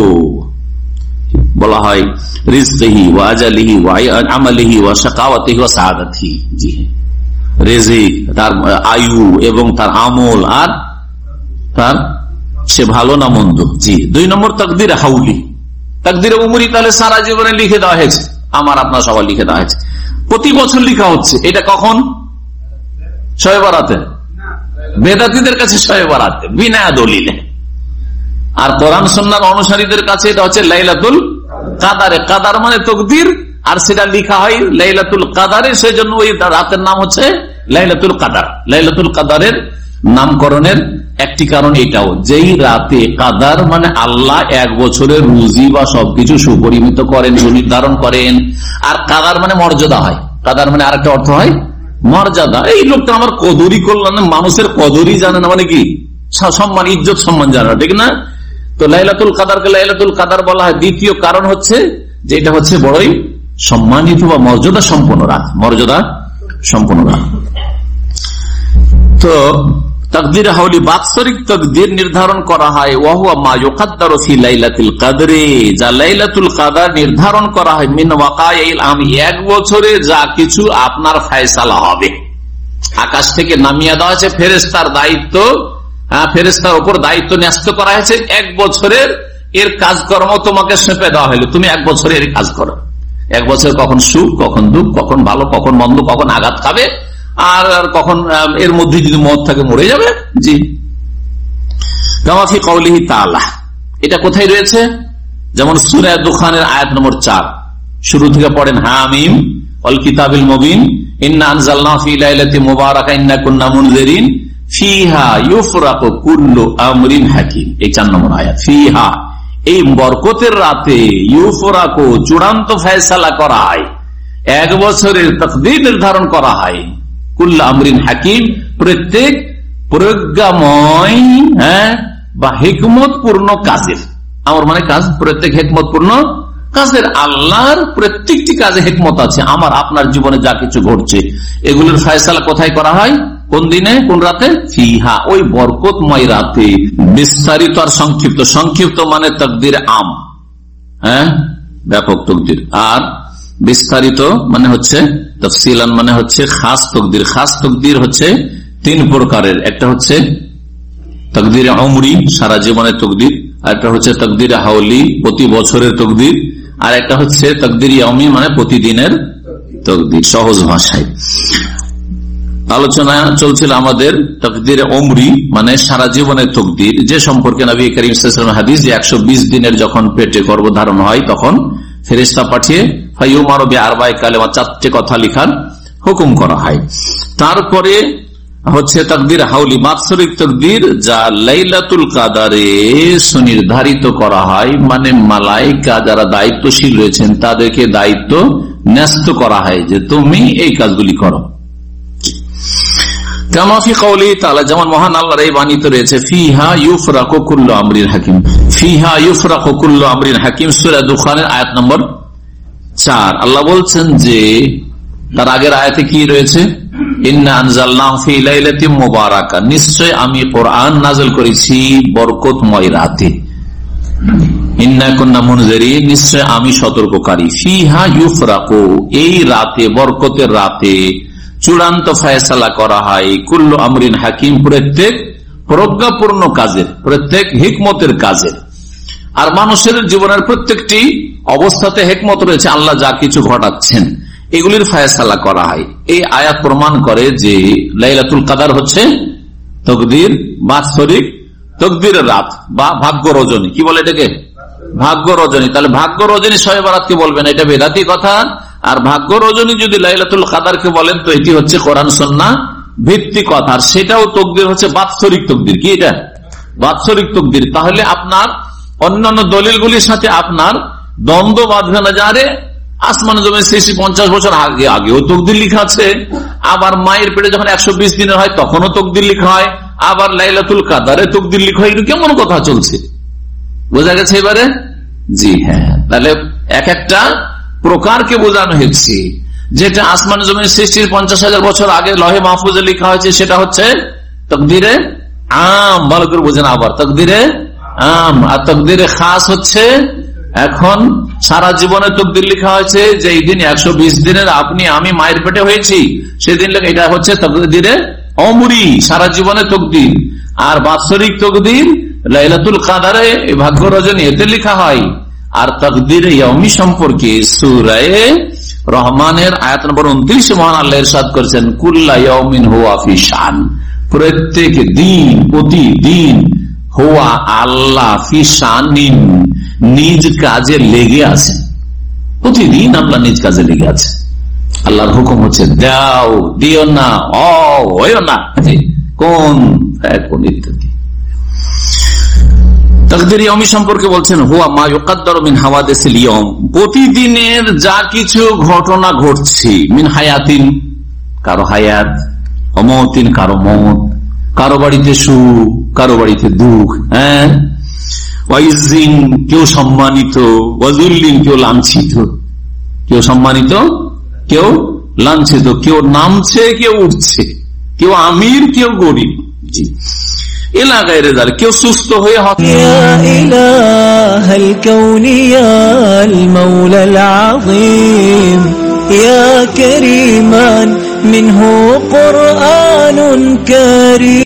বলা হয় রিজকিহি ওয়া আজালিহি ওয়া আমালিহি ওয়া শাকাওয়াতিহি ওয়া সাআদাতিহি। জি, রিজিক, তার আয়ু এবং তার আমল, আর তার সে ভালো না মন্দ। জি, দুই নম্বর তাকদির হাউলি, তাকদিরে উমরি তাহলে সারা জীবনে লিখে দেওয়া হয়েছে, আমার আপনার সবার লিখে দেওয়া হয়েছে, প্রতি বছর লিখা হচ্ছে। এটা কখন? শবে বরাতে, বেদাতীদের কাছে শবে বরাতে বিনা দলিলে। আর কোরআন সুন্নাহর অনুসারীদের কাছে এটা হচ্ছে লাইলাতুল কাদারে। কাদার মানে তকদির, আর সেটা লিখা হয় লাইলাতুল কাদারে, সেই জন্য ওই রাতের নাম হচ্ছে লাইলাতুল কাদার। লাইলাতুল কাদারের নামকরণের একটি কারণ এটাও, যেই রাতে কাদার মানে আল্লাহ এক বছরের রুজি বা সবকিছু সুপরিমিত করেন, সুনির্ধারণ করেন। আর কাদার মানে মর্যাদা হয়, কাদার মানে আরেকটা অর্থ হয় মর্যাদা। এই লোকটা আমার কদরই করল না, মানুষের কদরই জানে না, মানে কি সম্মান, ইজ্জত সম্মান জানা, ঠিক না? তো লাইলাতুল কাদারকে লাইলাতুল কাদার বলা হয়। দ্বিতীয় কারণ হচ্ছে যে এটা হচ্ছে বড়ই সম্মানিত বা মর্যাদা সম্পন্ন রাত, মর্যাদা সম্পন্ন রাত। তো তাকদির হাউলি বাৎসরিক তাকদির নির্ধারণ করা হয়, ওয়া হুয়া মা ইউকাদ্দারু ফি লাইলাতুল কদরি, যা লাইলাতুল কদর নির্ধারণ করা হয় মিন ওয়াকাইল আম, এক বছরে যা কিছু আপনার ফয়সালা হবে। আকাশ থেকে নামিয়ে দেওয়া হয়েছে ফেরেশতার দায়িত্ব, ফেরেশতার উপর দায়িত্ব ন্যস্ত করা হয়েছে এক বছরের, এর কাজকর্ম তোমাকে সঁপে দেওয়া হলো, তুমি এক বছরে এর কাজ করো। এক বছর কখন সুখ, কখন দুঃখ, কখন ভালো, কখন মন্দ, কখন আঘাত খাবে, আর কখন এর মধ্যে যদি মত থাকে মরে যাবে। জি, কামাফি কওলিহি তাআলা, এটা কোথায় রয়েছে? যেমন সূরা দুখানের আয়াত নম্বর চার, শুরু থেকে পড়েন হামিম ওয়াল কিতাবিল মুবিন ইন্না আনজালনাহু ফি লাইলাতিন মুবারাকা ইন্না কুন্না মুনজিরিন ফিহা ইউফরাকু কুল্লু আমরিন হাকিম। এই চার নম্বর আয়াত। ফিহা, এই বরকতের রাতে, ইউফরাকু চূড়ান্ত ফয়সালা করা হয়, এক বছরের তাকদীর নির্ধারণ করা হয়, কুল্লু আমরিন হাকিম, প্রত্যেক প্রজ্ঞাময় হ্যাঁ বা হিকমত পূর্ণ কাজের। আমার মানে কাজ, প্রত্যেক হিকমত পূর্ণ কাজের। আল্লাহর প্রত্যেকটি কাজে হিকমত আছে। আমার আপনার জীবনে যা কিছু ঘটছে এগুলোর ফয়সালা কোথায় করা হয়? কোন দিনে, কোন রাতে? ফিহা, ওই বরকতময় রাতে। বিস্তারিত আর সংক্ষিপ্ত, সংক্ষিপ্ত মানে তাকদীর আম, হ্যাঁ ব্যাপক তাকদীর, আর বিস্তারিত মানে হচ্ছে তাফসীলান মানে হচ্ছে খাস তাকদীর। খাস তাকদীর হচ্ছে তিন প্রকারের, একটা হচ্ছে তাকদিরে উমরি, সারা জীবনের তকদির, আর একটা হচ্ছে তাকদিরে হাওলি, প্রতি বছরের তকদির, আর একটা হচ্ছে তাকদির ইয়ামি, মানে প্রতিদিনের তকদির। সহজ ভাষায় আলোচনা চলছিল আমাদের তাকদিরে উমরি, মানে সারা জীবনের তকদির, যে সম্পর্কে নবী করিম সাল্লাল্লাহু আলাইহি ওয়াসাল্লাম হাদিস যে একশো বিশ দিনের যখন পেটে গর্ভধারণ হয় তখন ফেরেশতা পাঠিয়ে ফায়ুমারু বিআরবা'i কালিমাত, চারটি কথা লিখার হুকুম করা হয়। তারপরে হচ্ছে তাকদির হাউলি, বাৎসরিক তকদির, যা লাইলাতুল কাদারে সুনির্ধারিত করা হয়, মানে মালাইকা যারা দায়িত্বশীল রয়েছেন তাদেরকে দায়িত্ব ন্যস্ত করা হয় যে তুমি এই কাজগুলি করো। কামা ফি কওলি তাআলা, যেমন মহান আল্লাহর এই বাণী তো রয়েছে, ফিহা ইউফরাকু কুল্লু আমরিন হাকিম, ফিহা ইউফরাকু কুল্লু আমরিন হাকিম, সূরা দুখানের আয়াত নম্বর চার। আল্লাহ বলছেন যে তার আগের আয়াতে কি রয়েছে, ইন্না আনজালনাহু ফি লাইলাতিন মুবারাকা, নিশ্চয় আমি কোরআন নাযিল করেছি বরকতময় রাতে। ইন্না কুন্না মুনজিরিন, নিশ্চয় আমি সতর্ককারী। ফিহা ইউফরাকু, এই রাতে, বরকতের রাতে চূড়ান্ত ফয়সালা করা হয় কুল্লু আমরিন হাকিম, প্রত্যেক প্রজ্ঞাপূর্ণ কাজের, প্রত্যেক হিকমতের কাজের। আর মানুষের জীবনের প্রত্যেকটি অবস্থাতে হিকমত রয়েছে, আল্লাহ যা কিছু ঘটাচ্ছেন এগুলির ফয়সালা করা হয়। এই আয়াত প্রমাণ করে যে লাইলাতুল কাদার হচ্ছে তকদির বাৎসরিক তকদিরের রাত বা ভাগ্য রজনী। কি বলে এটাকে? ভাগ্য রজনী। তাহলে ভাগ্য রজনী শবে বরাতকে বলবেন, এটা বেদাতি কথা। আর ভাগ্য রজনী যদি লাইলাতুল কাদারকে বলেন তো এটি হচ্ছে কোরআন সুন্নাহ ভিত্তিক কথা। আর সেটাও তকদির হচ্ছে বাৎসরিক তকদির। কি এটা? বাৎসরিক তকদির। তাহলে আপনার অন্যান্য দলিলগুলির সাথে আপনার দ্বন্দ্ব বাঁধবে না, যারে আসমান জমিন সৃষ্টি পঞ্চাশ বছর আগে আগেও তকদির লিখা আছে, আবার মায়ের পেটে যখন একশো বিশ দিনের হয় তখনও তকদির লিখা হয়, আবার লাইলাতুল কাদারে তকদির লিখা হয়। কেমন কথা চলছে? বোঝা গেছে এবারে? জি হ্যাঁ। তাহলে এক একটা প্রকারকে বোঝানো হয়েছে। যেটা আসমান জমিন সৃষ্টির পঞ্চাশ হাজার বছর আগে লহে মাহফুজে লিখা হয়েছে সেটা হচ্ছে তকদিরে আম, ভালো করে বোঝেন। আবার তকদিরে আম আর তকদিরে খাস হচ্ছে এখন সারা জীবনের তকদির লিখা হয়েছে, যে এই দিন একশো বিশ দিনের আপনি আমি মায়ের পেটে হয়েছি সেদিন লেখা, এটা হচ্ছে তকদিরে অমরি, সারা জীবনের তকদির। আর বাৎসরিক তকদির লাইলাতুল কাদারে ভাগ্য রজনী, এতে লেখা হয়। আর তকদিরে ইয়ামি সম্পর্কে সূরা রহমানের আয়াত নম্বর উনত্রিশ মহান আল্লাহ ইরশাদ করেছেন, কুল্লা ইয়াউমিন হুয়া ফি শান, প্রত্যেক দিন, প্রতিদিন, হুয়া আল্লাহ ফি শানিন, নিজ কাজে লেগে আছেন। প্রতিদিন আল্লাহ নিজ কাজে লেগে আছে। আল্লাহর হুকুম হচ্ছে দাও, দিও না, ও হইও না, কোন কোন ইত্যাদি। তাকদীর ইয়ামি সম্পর্কে বলছেন, হুয়া মা ইউকাদ্দারু মিন হাওয়াদিসিল ইয়াম, প্রতিদিনের যা কিছু ঘটনা ঘটছে, মিন হায়াতিন, কারো হায়াত, অমতিন, কারো মত, কারো বাড়িতে সুখ, কারো বাড়িতে দুঃখ, হ্যাঁ, ওয়াইজিন, কেউ সম্মানিত, ওয়াজুল্লিন, কেউ লাঞ্ছিত, কেউ সম্মানিত, কেউ লাঞ্ছিত, কেউ নামছে, কেউ উঠছে, কেউ আমির, কেউ গরিব, জি এলাকায় রেজাল, কেউ সুস্থ হয়ে হবে।